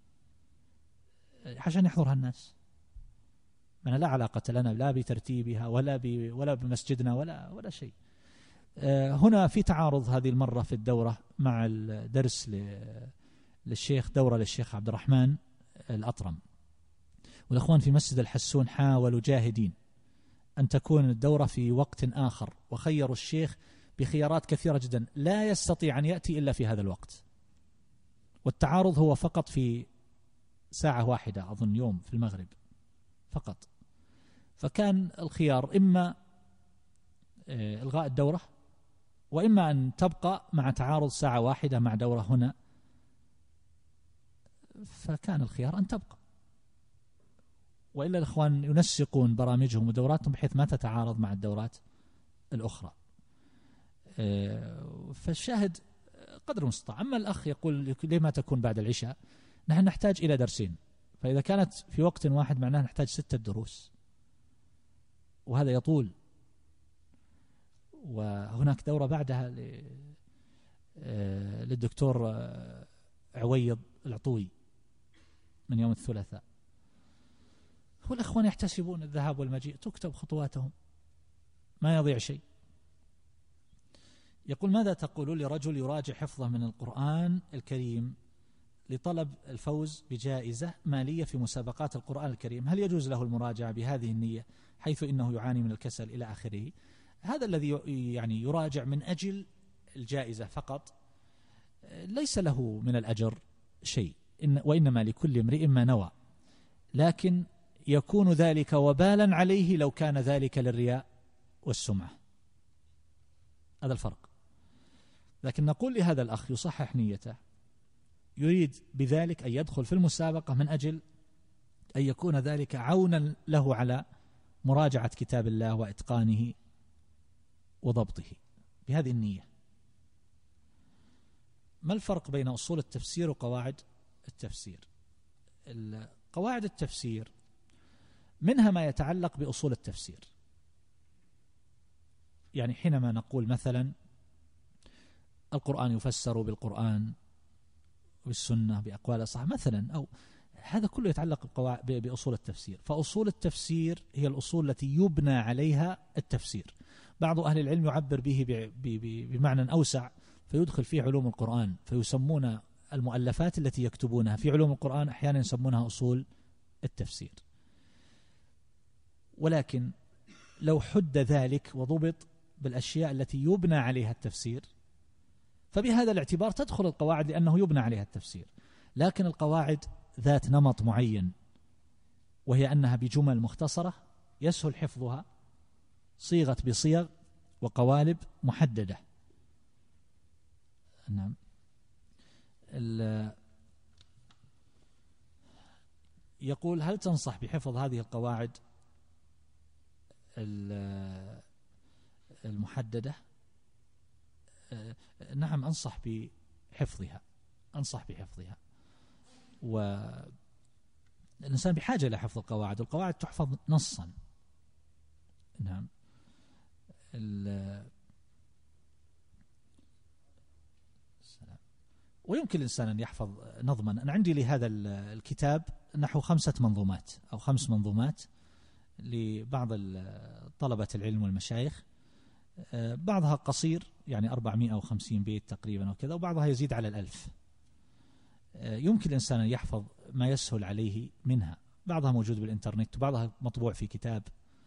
عشان يحضرها الناس. أنا لا علاقة لنا لا بترتيبها ولا بمسجدنا ولا شيء. هنا في تعارض هذه المرة في الدورة مع الدرس للشيخ، دورة للشيخ عبد الرحمن الأطرم، والأخوان في مسجد الحسون حاولوا جاهدين أن تكون الدورة في وقت آخر، وخيروا الشيخ بخيارات كثيرة جدا، لا يستطيع أن يأتي إلا في هذا الوقت، والتعارض هو فقط في ساعة واحدة أظن يوم في المغرب فقط. فكان الخيار إما إلغاء الدورة وإما أن تبقى مع تعارض ساعة واحدة مع دورة هنا، فكان الخيار أن تبقى، وإلا الإخوان ينسقون برامجهم ودوراتهم بحيث ما تتعارض مع الدورات الأخرى. فالشاهد قدر المستطاع. أما الأخ يقول لما تكون بعد العشاء، نحن نحتاج إلى درسين، فإذا كانت في وقت واحد معناه نحتاج 6 دروس، وهذا يطول. وهناك دورة بعدها للدكتور عويض العطوي من يوم الثلاثاء. والأخوان يحتسبون الذهاب والمجيء، تكتب خطواتهم ما يضيع شيء. يقول: ماذا تقول لرجل يراجع حفظه من القرآن الكريم لطلب الفوز بجائزة مالية في مسابقات القرآن الكريم، هل يجوز له المراجعة بهذه النية حيث إنه يعاني من الكسل إلى آخره؟ هذا الذي يعني يراجع من أجل الجائزة فقط ليس له من الأجر شيء، وإنما لكل امرئ ما نوى، لكن يكون ذلك وبالا عليه لو كان ذلك للرياء والسمعة. هذا الفرق. لكن نقول لهذا الأخ يصحح نيته، يريد بذلك أن يدخل في المسابقة من أجل أن يكون ذلك عونا له على مراجعة كتاب الله وإتقانه وضبطه بهذه النية. ما الفرق بين أصول التفسير وقواعد التفسير؟ قواعد التفسير منها ما يتعلق بأصول التفسير، يعني حينما نقول مثلا القرآن يفسر بالقرآن والسنة بأقوال الصحابة مثلا، أو هذا كله يتعلق بأصول التفسير. فأصول التفسير هي الأصول التي يبنى عليها التفسير. بعض أهل العلم يعبر به بمعنى أوسع فيدخل فيه علوم القرآن، فيسمون المؤلفات التي يكتبونها في علوم القرآن أحيانا يسمونها أصول التفسير. ولكن لو حد ذلك وضبط بالأشياء التي يبنى عليها التفسير فبهذا الاعتبار تدخل القواعد لأنه يبنى عليها التفسير. لكن القواعد ذات نمط معين، وهي أنها بجمل مختصرة يسهل حفظها، صيغت بصيغ وقوالب محددة. نعم. يقول: هل تنصح بحفظ هذه القواعد المحددة؟ نعم، أنصح بحفظها. والإنسان بحاجة إلى حفظ القواعد، والقواعد تحفظ نصا. نعم. ويمكن الإنسان أن يحفظ نظما. أنا عندي لهذا الكتاب نحو 5 منظومات أو 5 منظومات لبعض طلبة العلم والمشايخ. بعضها قصير يعني 450 بيت تقريبا وكذا، وبعضها يزيد على 1000. يمكن الإنسان أن يحفظ ما يسهل عليه منها. بعضها موجود بالإنترنت وبعضها مطبوع في كتاب.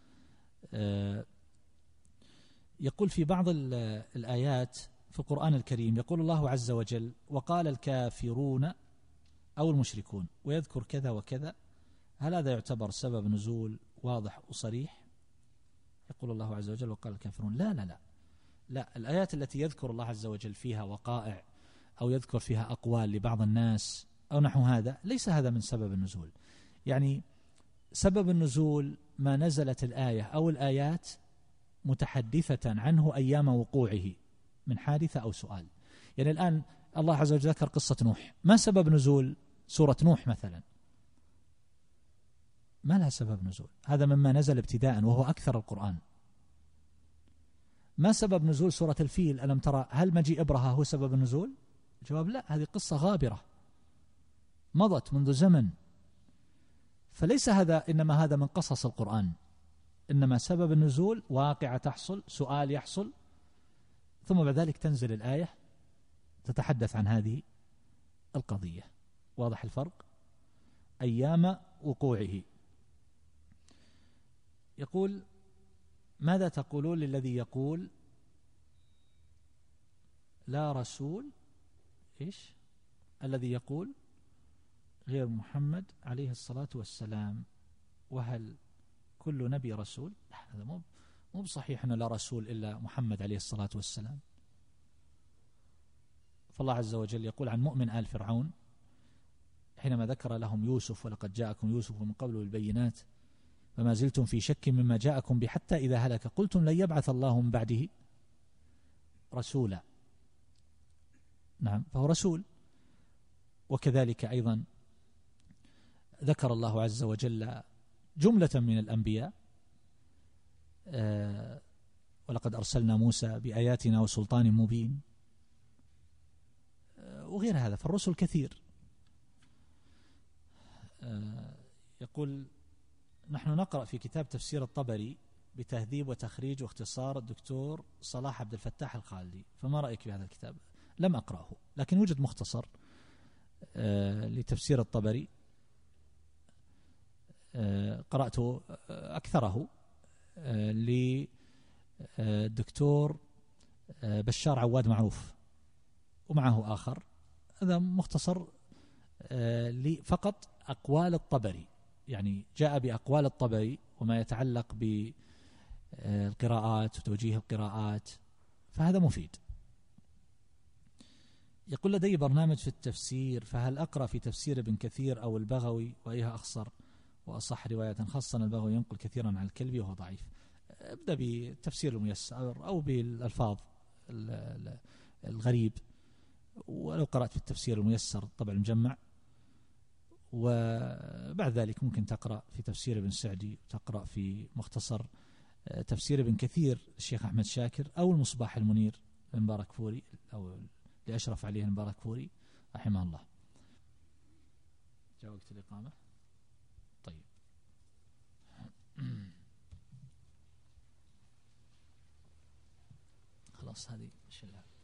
يقول في بعض الآيات في القرآن الكريم يقول الله عز وجل: وقال الكافرون أو المشركون، ويذكر كذا وكذا. هل هذا يعتبر سبب نزول واضح وصريح؟ يقول الله عز وجل: وقال الكافرون. لا لا لا لا، الآيات التي يذكر الله عز وجل فيها وقائع أو يذكر فيها أقوال لبعض الناس أو نحو هذا، ليس هذا من سبب النزول. يعني سبب النزول ما نزلت الآية أو الآيات متحدثة عنه أيام وقوعه من حادثة أو سؤال. يعني الآن الله عز وجل ذكر قصة نوح، ما سبب نزول سورة نوح مثلا؟ ما لها سبب نزول، هذا مما نزل ابتداء وهو أكثر القرآن. ما سبب نزول سورة الفيل؟ ألم ترى هل مجيء إبرهة هو سبب النزول؟ الجواب لا، هذه قصة غابرة مضت منذ زمن. فليس هذا، إنما هذا من قصص القرآن. إنما سبب النزول واقعة تحصل، سؤال يحصل، ثم بعد ذلك تنزل الآية تتحدث عن هذه القضية. واضح الفرق؟ أيام وقوعه. يقول: ماذا تقولون للذي يقول لا رسول إيش الذي يقول غير محمد عليه الصلاة والسلام، وهل كل نبي رسول؟ هذا مو بصحيح أنه لا رسول إلا محمد عليه الصلاة والسلام. فالله عز وجل يقول عن مؤمن آل فرعون حينما ذكر لهم يوسف: ولقد جاءكم يوسف من قبل بالبينات فما زلتم في شك مما جاءكم به حتى إذا هلك قلتم لن يبعث الله من بعده رسولا. نعم، فهو رسول. وكذلك أيضا ذكر الله عز وجل جملة من الأنبياء: ولقد أرسلنا موسى بآياتنا وسلطان مبين، وغير هذا. فالرسل كثير. يقول: نحن نقرأ في كتاب تفسير الطبري بتهذيب وتخريج واختصار الدكتور صلاح عبد الفتاح الخالدي، فما رأيك بهذا الكتاب؟ لم أقرأه، لكن وجد مختصر لتفسير الطبري قرأت أكثره للدكتور بشار عواد معروف، ومعه آخر. هذا مختصر فقط أقوال الطبري، يعني جاء بأقوال الطبري وما يتعلق بالقراءات وتوجيه القراءات، فهذا مفيد. يقول: لدي برنامج في التفسير، فهل أقرأ في تفسير ابن كثير أو البغوي وأيها أخصر وأصح رواية؟ خاصة البغوي ينقل كثيرا عن الكلبي وهو ضعيف. ابدأ بتفسير الميسر أو بالألفاظ الغريب، ولو قرأت في التفسير الميسر طبع المجمع، وبعد ذلك ممكن تقرأ في تفسير ابن سعدي، وتقرأ في مختصر تفسير ابن كثير الشيخ أحمد شاكر، أو المصباح المنير لمبارك فوري أو لأشرف عليه مبارك فوري رحمه الله. جاء وقت الإقامة. طيب. خلاص هذه شلها.